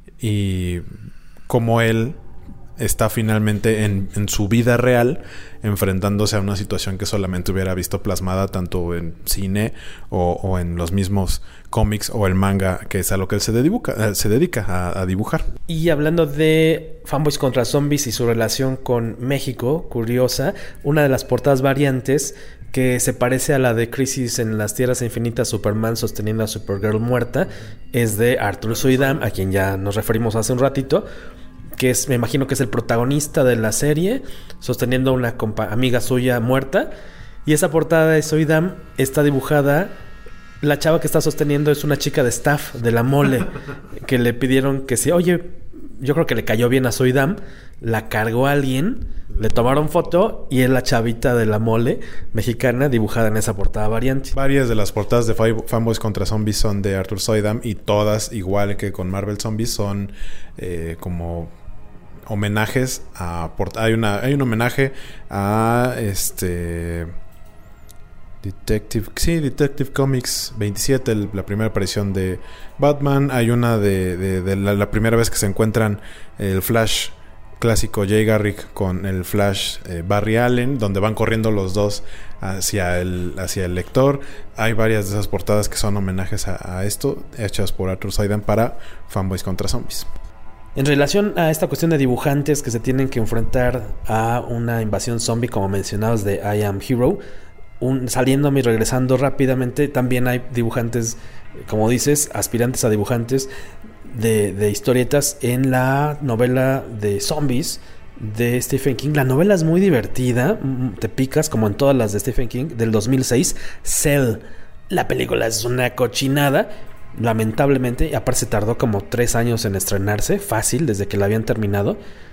y como él está finalmente en, en su vida real enfrentándose a una situación que solamente hubiera visto plasmada tanto en cine o, o en los mismos cómics o el manga, que es a lo que él se dedica, se dedica a, a dibujar. Y hablando de Fanboys contra Zombies y su relación con México, curiosa, una de las portadas variantes que se parece a la de Crisis en las Tierras Infinitas, Superman sosteniendo a Supergirl muerta, es de Arthur Suydam, a quien ya nos referimos hace un ratito, que es, me imagino que es el protagonista de la serie, sosteniendo a una compa- amiga suya muerta. Y esa portada de Suydam está dibujada. La chava que está sosteniendo es una chica de staff de la mole, que le pidieron que si, oye, yo creo que le cayó bien a Suydam, la cargó a alguien, le tomaron foto y es la chavita de la mole mexicana dibujada en esa portada variante. Varias de las portadas de Fanboys contra Zombies son de Arthur Suydam y todas, igual que con Marvel Zombies, son eh, como homenajes a... Hay, una, hay un homenaje a este... Detective... Sí, Detective Comics veintisiete, el, la primera aparición de Batman. Hay una de, de, de la, la primera vez que se encuentran el Flash clásico Jay Garrick con el Flash eh, Barry Allen, donde van corriendo los dos hacia el, hacia el lector. Hay varias de esas portadas que son homenajes a, a esto, hechas por Arthur Suydam para Fanboys contra Zombies. En relación a esta cuestión de dibujantes que se tienen que enfrentar a una invasión zombie, como mencionabas de I Am Hero, un, saliéndome y regresando rápidamente, también hay dibujantes, como dices, aspirantes a dibujantes de, de historietas en la novela de zombies de Stephen King. La novela es muy divertida, te picas como en todas las de Stephen King, del dos mil seis, Cell. La película es una cochinada, lamentablemente, y aparte se tardó como tres años en estrenarse, fácil, desde que la habían terminado.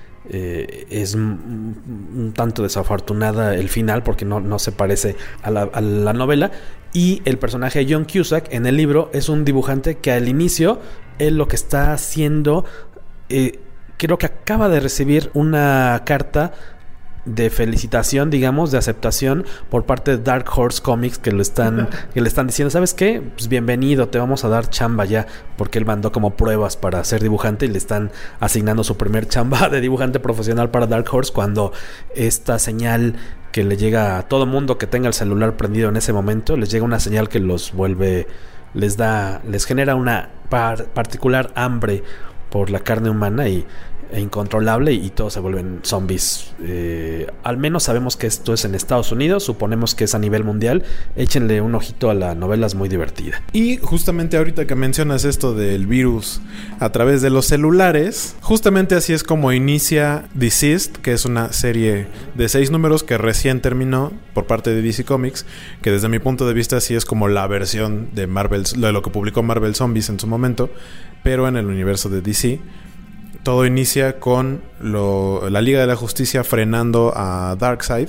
Eh, es un, un tanto desafortunada el final porque no, no se parece a la, a la novela. Y el personaje de John Cusack en el libro es un dibujante que al inicio él lo que está haciendo, eh, creo que acaba de recibir una carta de felicitación, digamos, de aceptación por parte de Dark Horse Comics, que lo están que le están diciendo, ¿sabes qué? Pues bienvenido, te vamos a dar chamba ya, porque él mandó como pruebas para ser dibujante y le están asignando su primer chamba de dibujante profesional para Dark Horse, cuando esta señal que le llega a todo mundo que tenga el celular prendido en ese momento, les llega una señal que los vuelve, les da, les genera una par- particular hambre por la carne humana y e incontrolable, y todos se vuelven zombies. Eh, al menos sabemos que esto es en Estados Unidos, suponemos que es a nivel mundial. Échenle un ojito a la novela, es muy divertida. Y justamente ahorita que mencionas esto del virus a través de los celulares, justamente así es como inicia Deceased, que es una serie de seis números que recién terminó por parte de D C Comics, que desde mi punto de vista sí es como la versión de Marvel, de lo que publicó Marvel Zombies en su momento, pero en el universo de D C. Todo inicia con lo, la Liga de la Justicia frenando a Darkseid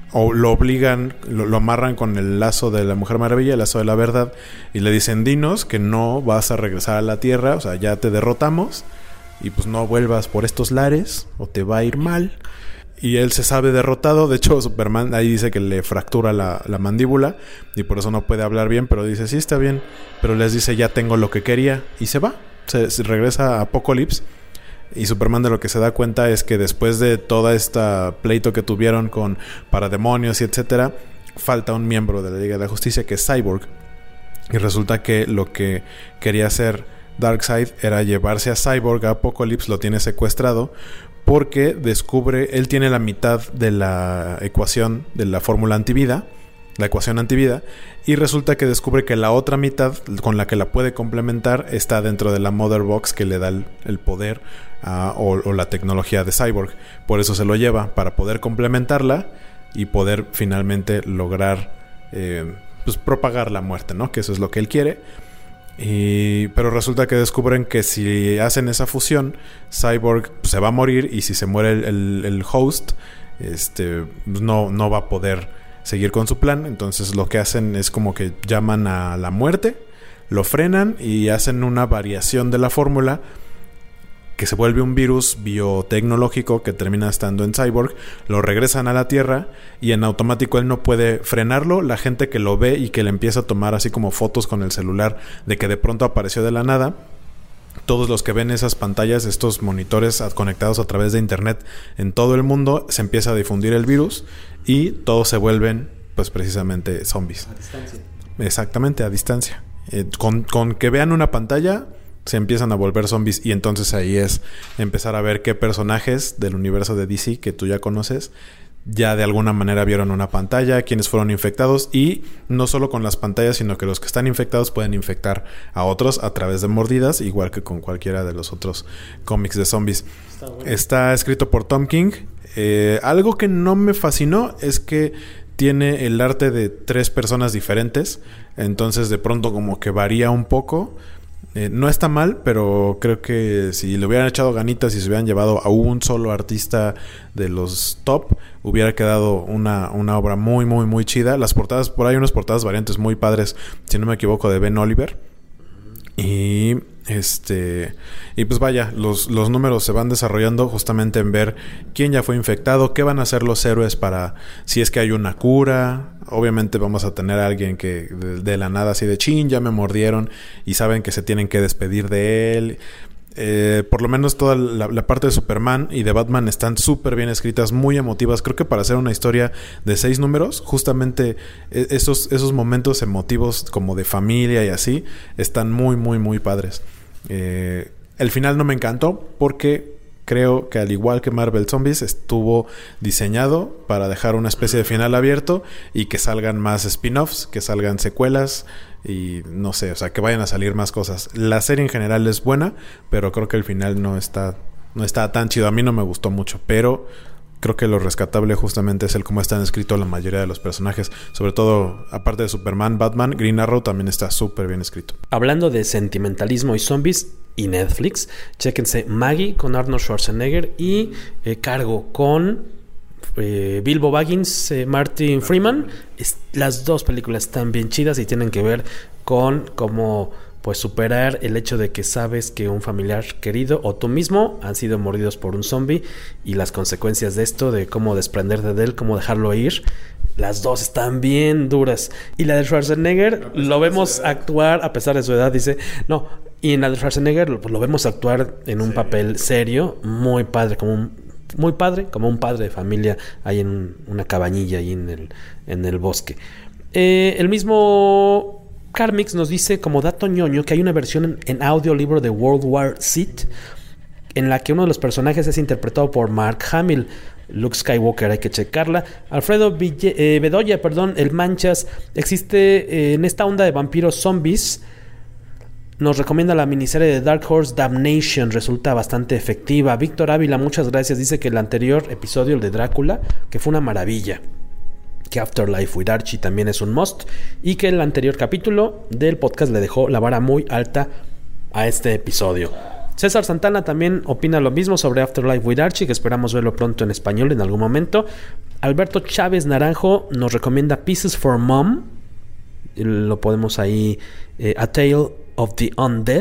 o lo obligan, lo, lo amarran con el lazo de la Mujer Maravilla, el lazo de la verdad, y le dicen, dinos que no vas a regresar a la Tierra, o sea, ya te derrotamos, y pues no vuelvas por estos lares, o te va a ir mal. Y él se sabe derrotado. De hecho, Superman ahí dice que le fractura la, la mandíbula y por eso no puede hablar bien, pero dice, sí, está bien. Pero les dice, ya tengo lo que quería. Y se va. Se, se regresa a Apokolips. Y Superman de lo que se da cuenta es que después de toda esta pleito que tuvieron con parademonios y etcétera, falta un miembro de la Liga de la Justicia que es Cyborg. Y resulta que lo que quería hacer Darkseid era llevarse a Cyborg a Apokolips, lo tiene secuestrado, porque descubre, él tiene la mitad de la ecuación de la fórmula antivida, la ecuación antivida, y resulta que descubre que la otra mitad con la que la puede complementar está dentro de la Mother Box que le da el, el poder uh, o, o la tecnología de Cyborg. Por eso se lo lleva, para poder complementarla y poder finalmente lograr eh, pues propagar la muerte, ¿no? Que eso es lo que él quiere. Y, pero resulta que descubren que si hacen esa fusión, Cyborg se va a morir, y si se muere el, el, el host, este, no, no va a poder seguir con su plan. Entonces lo que hacen es como que llaman a la muerte, lo frenan y hacen una variación de la fórmula que se vuelve un virus biotecnológico que termina estando en Cyborg. Lo regresan a la Tierra y en automático él no puede frenarlo. La gente que lo ve y que le empieza a tomar así como fotos con el celular de que de pronto apareció de la nada, todos los que ven esas pantallas, estos monitores conectados a través de internet en todo el mundo, se empieza a difundir el virus y todos se vuelven pues precisamente zombies. A distancia. Exactamente, a distancia. Eh, con, con que vean una pantalla se empiezan a volver zombies, y entonces ahí es empezar a ver qué personajes del universo de D C que tú ya conoces ya de alguna manera vieron una pantalla, quienes fueron infectados, y no solo con las pantallas, sino que los que están infectados pueden infectar a otros a través de mordidas, igual que con cualquiera de los otros cómics de zombies. Está, bueno. Está escrito por Tom King. Eh, algo que no me fascinó es que tiene el arte de tres personas diferentes, entonces de pronto como que varía un poco. Eh, no está mal, pero creo que si le hubieran echado ganitas y se hubieran llevado a un solo artista de los top, hubiera quedado una, una obra muy, muy, muy chida. Las portadas, por ahí unas portadas variantes muy padres, si no me equivoco, de Ben Oliver. Y este y pues vaya, los, los números se van desarrollando justamente en ver quién ya fue infectado, qué van a hacer los héroes para, si es que hay una cura. Obviamente vamos a tener a alguien que de, de la nada así de chin, ya me mordieron, y saben que se tienen que despedir de él. Eh, por lo menos toda la, la parte de Superman y de Batman están súper bien escritas, muy emotivas. Creo que para hacer una historia de seis números, justamente esos, esos momentos emotivos como de familia y así están muy, muy, muy padres. Eh, el final no me encantó porque creo que al igual que Marvel Zombies estuvo diseñado para dejar una especie de final abierto y que salgan más spin-offs, que salgan secuelas y no sé, o sea, que vayan a salir más cosas. La serie en general es buena, pero creo que el final no está no está tan chido. A mí no me gustó mucho, pero creo que lo rescatable justamente es el cómo están escritos la mayoría de los personajes. Sobre todo, aparte de Superman, Batman, Green Arrow también está súper bien escrito. Hablando de sentimentalismo y zombies y Netflix, chéquense Maggie con Arnold Schwarzenegger y eh, Cargo con eh, Bilbo Baggins, eh, Martin Freeman. Es, las dos películas están bien chidas y tienen que ver con cómo pues superar el hecho de que sabes que un familiar querido o tú mismo han sido mordidos por un zombie y las consecuencias de esto, de cómo desprenderte de él, cómo dejarlo ir. Las dos están bien duras. Y la de Schwarzenegger lo vemos actuar a pesar de su edad, dice. No, y en la de Schwarzenegger pues, lo vemos actuar en un sí. papel serio, muy padre, como un muy padre, como un padre de familia ahí en una cabañilla ahí en el, en el bosque. Eh, el mismo Carmix nos dice como dato ñoño que hay una versión en, en audiolibro de World War Z en la que uno de los personajes es interpretado por Mark Hamill, Luke Skywalker. Hay que checarla. Alfredo Ville, eh, Bedoya, perdón, el Manchas, existe eh, en esta onda de vampiros zombies. Nos recomienda la miniserie de Dark Horse Damnation, resulta bastante efectiva. Víctor Ávila, muchas gracias, dice que el anterior episodio, el de Drácula, que fue una maravilla, que Afterlife with Archie también es un must, y que el anterior capítulo del podcast le dejó la vara muy alta a este episodio. César Santana también opina lo mismo sobre Afterlife with Archie, que esperamos verlo pronto en español en algún momento. Alberto Chávez Naranjo nos recomienda Pieces for Mom. Lo podemos ahí, eh, A Tale of the Undead.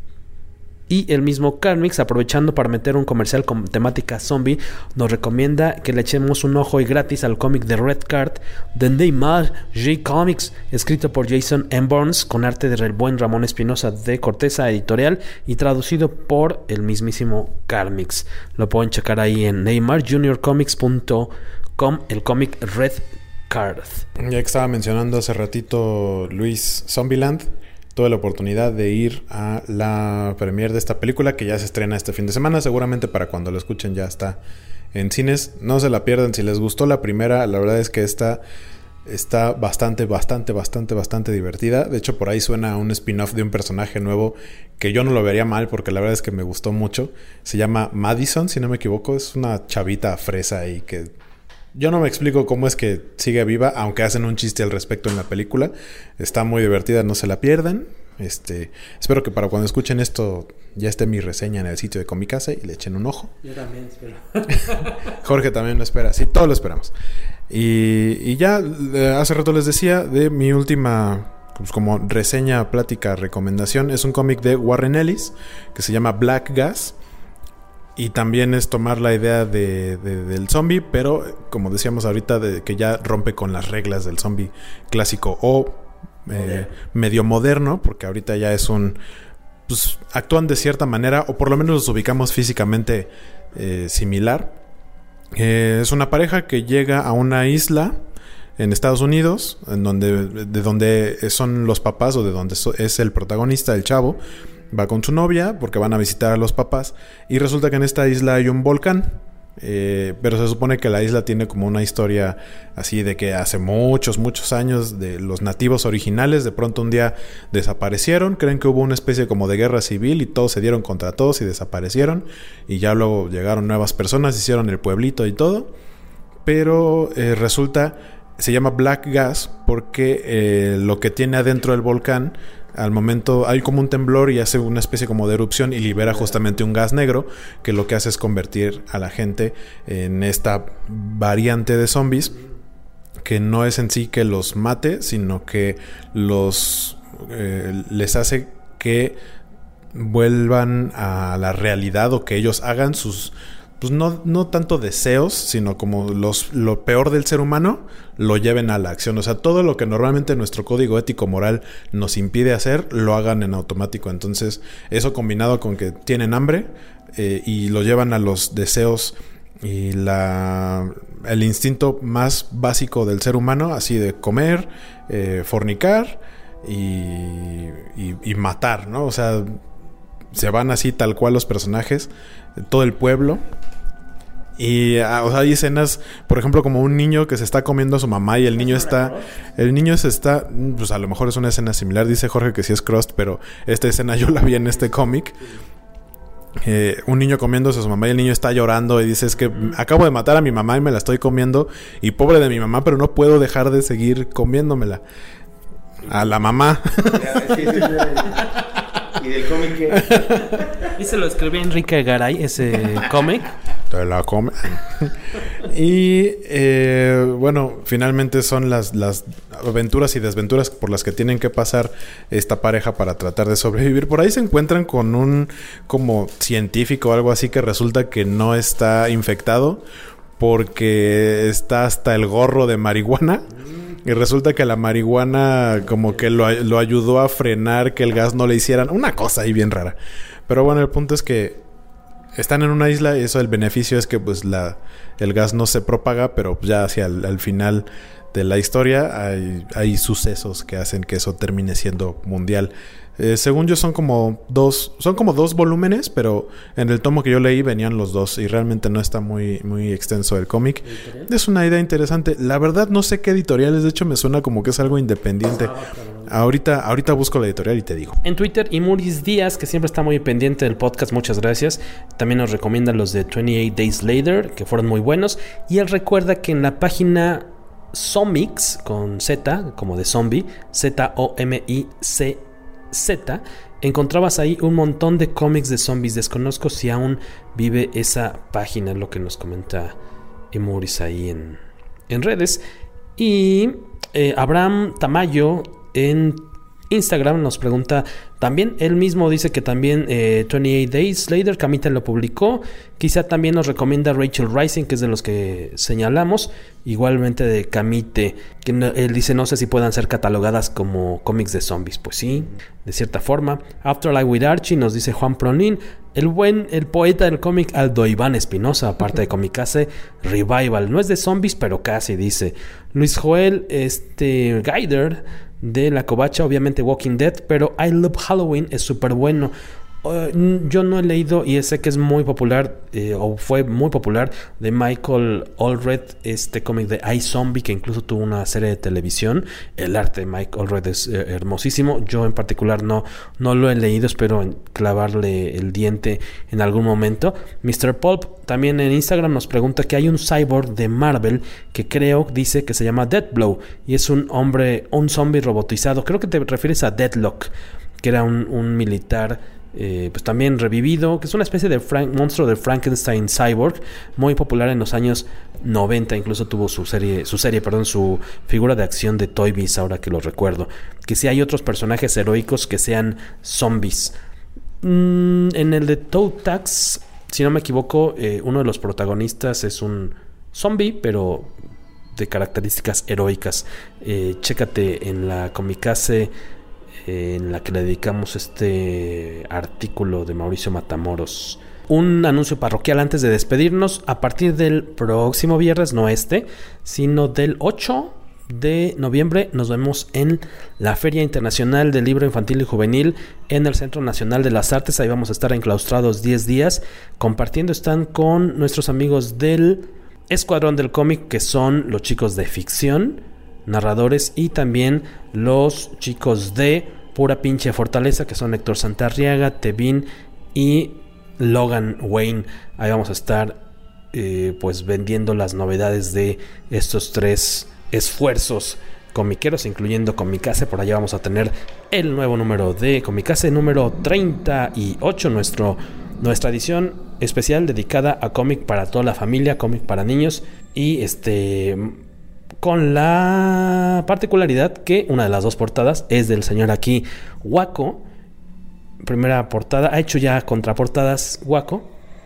Y el mismo Carmix, aprovechando para meter un comercial con temática zombie, nos recomienda que le echemos un ojo y gratis al cómic de Red Card de Neymar J Comics, escrito por Jason M. Burns, con arte del buen Ramón Espinosa de Corteza Editorial y traducido por el mismísimo Carmix. Lo pueden checar ahí en neymar junior comics punto com, el cómic Red Card. Ya que estaba mencionando hace ratito Luis Zombieland, tuve la oportunidad de ir a la premiere de esta película que ya se estrena este fin de semana. Seguramente para cuando lo escuchen ya está en cines. No se la pierdan. Si les gustó la primera, la verdad es que esta está bastante, bastante, bastante, bastante divertida. De hecho, por ahí suena un spin-off de un personaje nuevo que yo no lo vería mal porque la verdad es que me gustó mucho. Se llama Madison, si no me equivoco. Es una chavita fresa y que... yo no me explico cómo es que sigue viva, aunque hacen un chiste al respecto en la película. Está muy divertida, no se la pierdan. Este, espero que para cuando escuchen esto ya esté mi reseña en el sitio de Comicase y le echen un ojo. Yo también espero. Jorge también lo espera. Sí, todos lo esperamos. Y, y ya hace rato les decía de mi última, pues como reseña, plática, recomendación. Es un cómic de Warren Ellis que se llama Black Gas. Y también es tomar la idea de, de, del zombie, pero como decíamos ahorita, de que ya rompe con las reglas del zombie clásico o eh, medio moderno, porque ahorita ya es un... pues actúan de cierta manera, o por lo menos los ubicamos físicamente eh, similar. Eh, es una pareja que llega a una isla en Estados Unidos, en donde, de donde son los papás, o de donde es el protagonista, el chavo. Va con su novia porque van a visitar a los papás y resulta que en esta isla hay un volcán, eh, pero se supone que la isla tiene como una historia así de que hace muchos, muchos años de los nativos originales de pronto un día desaparecieron. Creen que hubo una especie como de guerra civil y todos se dieron contra todos y desaparecieron, y ya luego llegaron nuevas personas, hicieron el pueblito y todo, pero eh, resulta, se llama Black Gas porque eh, lo que tiene adentro del volcán, al momento hay como un temblor y hace una especie como de erupción y libera justamente un gas negro que lo que hace es convertir a la gente en esta variante de zombies que no es en sí que los mate, sino que los eh, les hace que vuelvan a la realidad, o que ellos hagan sus, pues no, no tanto deseos, sino como los, lo peor del ser humano lo lleven a la acción. O sea, todo lo que normalmente nuestro código ético moral nos impide hacer, lo hagan en automático. Entonces, eso combinado con que tienen hambre eh, y lo llevan a los deseos y la el instinto más básico del ser humano, así de comer, eh, fornicar y, y, y matar, ¿no? O sea, se van así tal cual los personajes, todo el pueblo. Y o sea, hay escenas, por ejemplo, como un niño que se está comiendo a su mamá y el niño está... El niño se está... Pues a lo mejor es una escena similar. Dice Jorge que sí es Crust, pero esta escena yo la vi en este cómic. Eh, un niño comiéndose a su mamá y el niño está llorando y dice: es que acabo de matar a mi mamá y me la estoy comiendo. Y pobre de mi mamá, pero no puedo dejar de seguir comiéndomela. A la mamá. ¿Y del cómic qué? ¿Y se lo escribió Enrique Garay, ese cómic? Te la come. Y eh, bueno, finalmente son las, las aventuras y desventuras por las que tienen que pasar esta pareja para tratar de sobrevivir. Por ahí se encuentran con un como científico o algo así que resulta que no está infectado porque está hasta el gorro de marihuana. Y resulta que la marihuana como que lo, lo ayudó a frenar que el gas no le hicieran. Una cosa ahí bien rara. Pero bueno, el punto es que están en una isla y eso, el beneficio es que pues la el gas no se propaga, pero ya hacia el al final de la historia hay, hay sucesos que hacen que eso termine siendo mundial. Eh, según yo son como dos son como dos volúmenes, pero en el tomo que yo leí venían los dos y realmente no está muy muy extenso el cómic. Es una idea interesante. La verdad no sé qué editorial es, de hecho me suena como que es algo independiente. Ahorita ahorita busco la editorial y te digo. En Twitter, Imuris Díaz, que siempre está muy pendiente del podcast, muchas gracias. También nos recomienda los de veintiocho Days Later, que fueron muy buenos. Y él recuerda que en la página Zomix, con Z, como de zombie, Z O M I C Z, encontrabas ahí un montón de cómics de zombies. Desconozco si aún vive esa página, lo que nos comenta Emuris ahí en, en redes. Y eh, Abraham Tamayo en Instagram nos pregunta también, él mismo dice que también eh, veintiocho Days Later, Camita lo publicó. Quizá también nos recomienda Rachel Rising, que es de los que señalamos. Igualmente de Camite, que no, él dice no sé si puedan ser catalogadas como cómics de zombies. Pues sí, de cierta forma. Afterlife with Archie nos dice Juan Pronin. El buen, el poeta del cómic Aldo Iván Espinosa, aparte de Comicase Revival. No es de zombies, pero casi, dice Luis Joel este, Gaider de La Covacha, obviamente Walking Dead, pero I Love Halloween es súper bueno. Uh, yo no he leído y sé que es muy popular, eh, o fue muy popular, de Michael Allred, este cómic de iZombie, que incluso tuvo una serie de televisión. El arte de Mike Allred es eh, hermosísimo. Yo en particular no, no lo he leído, espero clavarle el diente en algún momento. mister Pulp también en Instagram nos pregunta que hay un cyborg de Marvel que creo, dice que se llama Deathblow, y es un hombre, un zombie robotizado. Creo que te refieres a Deadlock, que era un, un militar Eh, pues también revivido, que es una especie de Frank, monstruo de Frankenstein cyborg, muy popular en los años noventa. Incluso tuvo su serie, su serie, perdón, su figura de acción de Toy Biz, ahora que lo recuerdo. Que si hay otros personajes heroicos que sean zombies. Mm, en el de Toe Tax, si no me equivoco, eh, uno de los protagonistas es un zombie, pero de características heroicas. Eh, chécate en la Comicase, en la que le dedicamos este artículo de Mauricio Matamoros. Un anuncio parroquial antes de despedirnos. A partir del próximo viernes, no este, sino del ocho de noviembre, nos vemos en la Feria Internacional del Libro Infantil y Juvenil en el Centro Nacional de las Artes. Ahí vamos a estar enclaustrados diez días compartiendo stand con nuestros amigos del Escuadrón del Cómic, que son los chicos de ficción, narradores, y también los chicos de Pura Pinche Fortaleza, que son Héctor Santarriaga, Tevin y Logan Wayne. Ahí vamos a estar eh, pues vendiendo las novedades de estos tres esfuerzos comiqueros, incluyendo Comicase. Por allá vamos a tener el nuevo número de Comicase, número treinta y ocho, nuestro, nuestra edición especial dedicada a cómic para toda la familia, cómic para niños, y este... con la particularidad que una de las dos portadas es del señor aquí, Waco. Primera portada, ha hecho ya contraportadas Waco,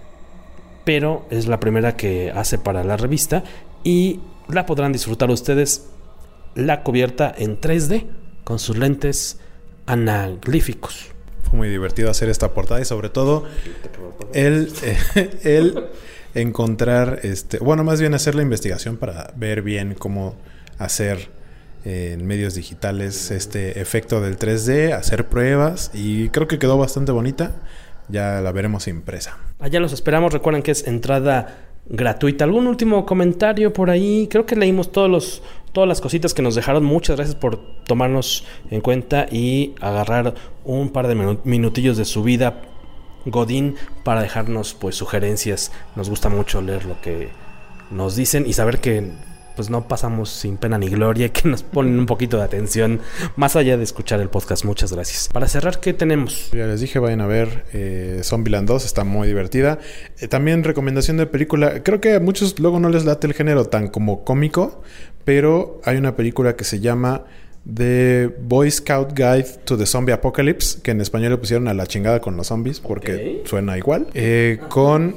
pero es la primera que hace para la revista y la podrán disfrutar ustedes, la cubierta en tres D con sus lentes anaglíficos. Fue muy divertido hacer esta portada y sobre todo el... Eh, el encontrar, este, bueno, más bien hacer la investigación para ver bien cómo hacer eh, en medios digitales este efecto del tres D, hacer pruebas, y creo que quedó bastante bonita. Ya la veremos impresa. Allá los esperamos. Recuerden que es entrada gratuita. ¿Algún último comentario por ahí? Creo que leímos todos los, todas las cositas que nos dejaron. Muchas gracias por tomarnos en cuenta y agarrar un par de minu- minutillos de su vida Godín para dejarnos pues sugerencias. Nos gusta mucho leer lo que nos dicen y saber que pues no pasamos sin pena ni gloria, que nos ponen un poquito de atención más allá de escuchar el podcast. Muchas gracias. Para cerrar, ¿qué tenemos? Ya les dije, vayan a ver eh, Zombieland dos, está muy divertida. Eh, también recomendación de película. Creo que a muchos luego no les late el género tan como cómico, pero hay una película que se llama The Boy Scout Guide to the Zombie Apocalypse, que en español le pusieron a la chingada con los zombies porque okay. Suena igual, eh, con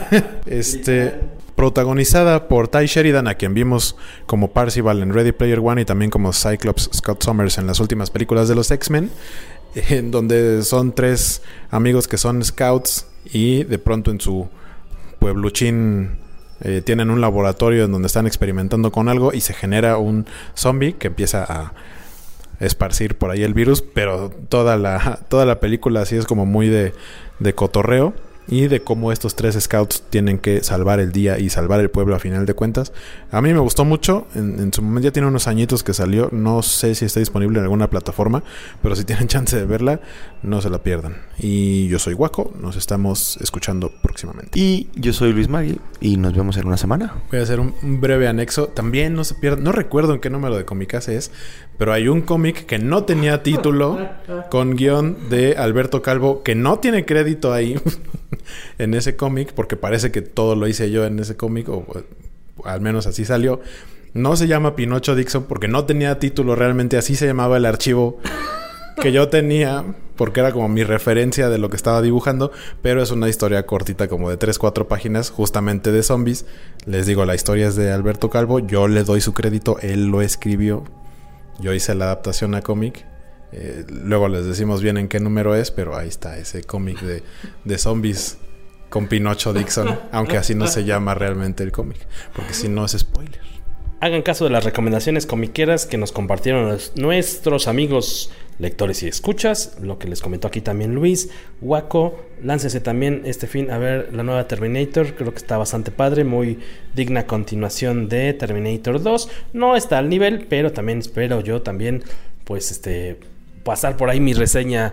este protagonizada por Ty Sheridan, a quien vimos como Parzival en Ready Player One y también como Cyclops Scott Summers en las últimas películas de los X-Men, en donde son tres amigos que son scouts y de pronto en su puebluchín eh, tienen un laboratorio en donde están experimentando con algo y se genera un zombie que empieza a esparcir por ahí el virus, pero toda la, toda la película así es como muy de, de cotorreo y de cómo estos tres scouts tienen que salvar el día y salvar el pueblo a final de cuentas. A mí me gustó mucho, en, en su momento ya tiene unos añitos que salió, no sé si está disponible en alguna plataforma, pero si tienen chance de verla, no se la pierdan. Y yo soy Waco, nos estamos escuchando próximamente. Y yo soy Luis Magui y nos vemos en una semana. Voy a hacer un, un breve anexo, también no se pierdan, no recuerdo en qué número de Comicase es, Pero hay un cómic que no tenía título, con guión de Alberto Calvo, que no tiene crédito ahí en ese cómic, porque parece que todo lo hice yo en ese cómic, o, o al menos así salió. No se llama Pinocho Dixon porque no tenía título realmente, así se llamaba el archivo que yo tenía, porque era como mi referencia de lo que estaba dibujando, pero es una historia cortita como de tres, cuatro páginas, justamente de zombies. Les digo, la historia es de Alberto Calvo, yo le doy su crédito, él lo escribió. Yo hice la adaptación a cómic. Eh, luego les decimos bien en qué número es, pero ahí está ese cómic de, de zombies con Pinocho Dixon. Aunque así no se llama realmente el cómic, porque si no es spoiler. Hagan caso de las recomendaciones comiqueras que nos compartieron los, nuestros amigos lectores y escuchas. Lo que les comentó aquí también Luis. Waco, láncese también este fin a ver la nueva Terminator. Creo que está bastante padre. Muy digna continuación de Terminator dos. No está al nivel, pero también espero yo también pues este pasar por ahí mi reseña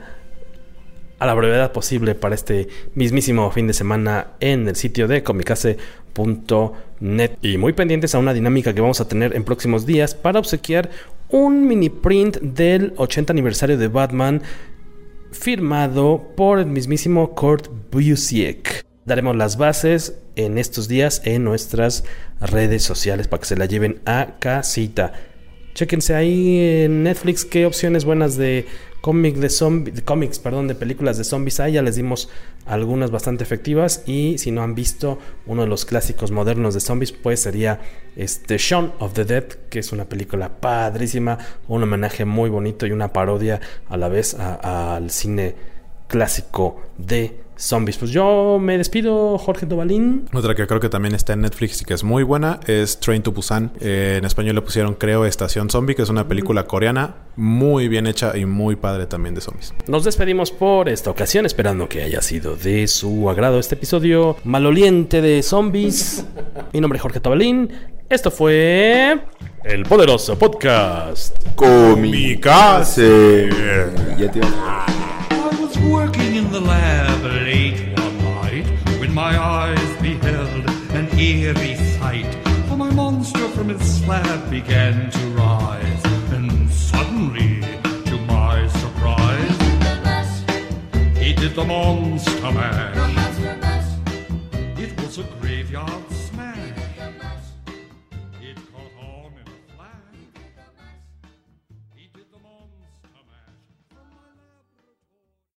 a la brevedad posible para este mismísimo fin de semana en el sitio de comicase punto net. Y muy pendientes a una dinámica que vamos a tener en próximos días para obsequiar un mini print del ochenta aniversario de Batman firmado por el mismísimo Kurt Busiek. Daremos las bases en estos días en nuestras redes sociales para que se la lleven a casita. Chéquense ahí en Netflix qué opciones buenas de cómic de zombies, de cómics, perdón, de películas de zombies hay. Ya les dimos algunas bastante efectivas. Y si no han visto uno de los clásicos modernos de zombies, pues sería este Shaun of the Dead, que es una película padrísima, un homenaje muy bonito y una parodia a la vez a, a, al cine clásico de zombies. Pues yo me despido, Jorge Tobalín. Otra que creo que también está en Netflix y que es muy buena es Train to Busan. Eh, en español le pusieron, creo, Estación Zombie, que es una película coreana muy bien hecha y muy padre también de zombies. Nos despedimos por esta ocasión, esperando que haya sido de su agrado este episodio maloliente de zombies. Mi nombre es Jorge Tobalín. Esto fue el poderoso podcast Comicase. Ya te iba a... Working in the lab late one night, when my eyes beheld an eerie sight. For my monster from its slab began to rise, and suddenly, to my surprise, he did the monster mash. It was a graveyard smash.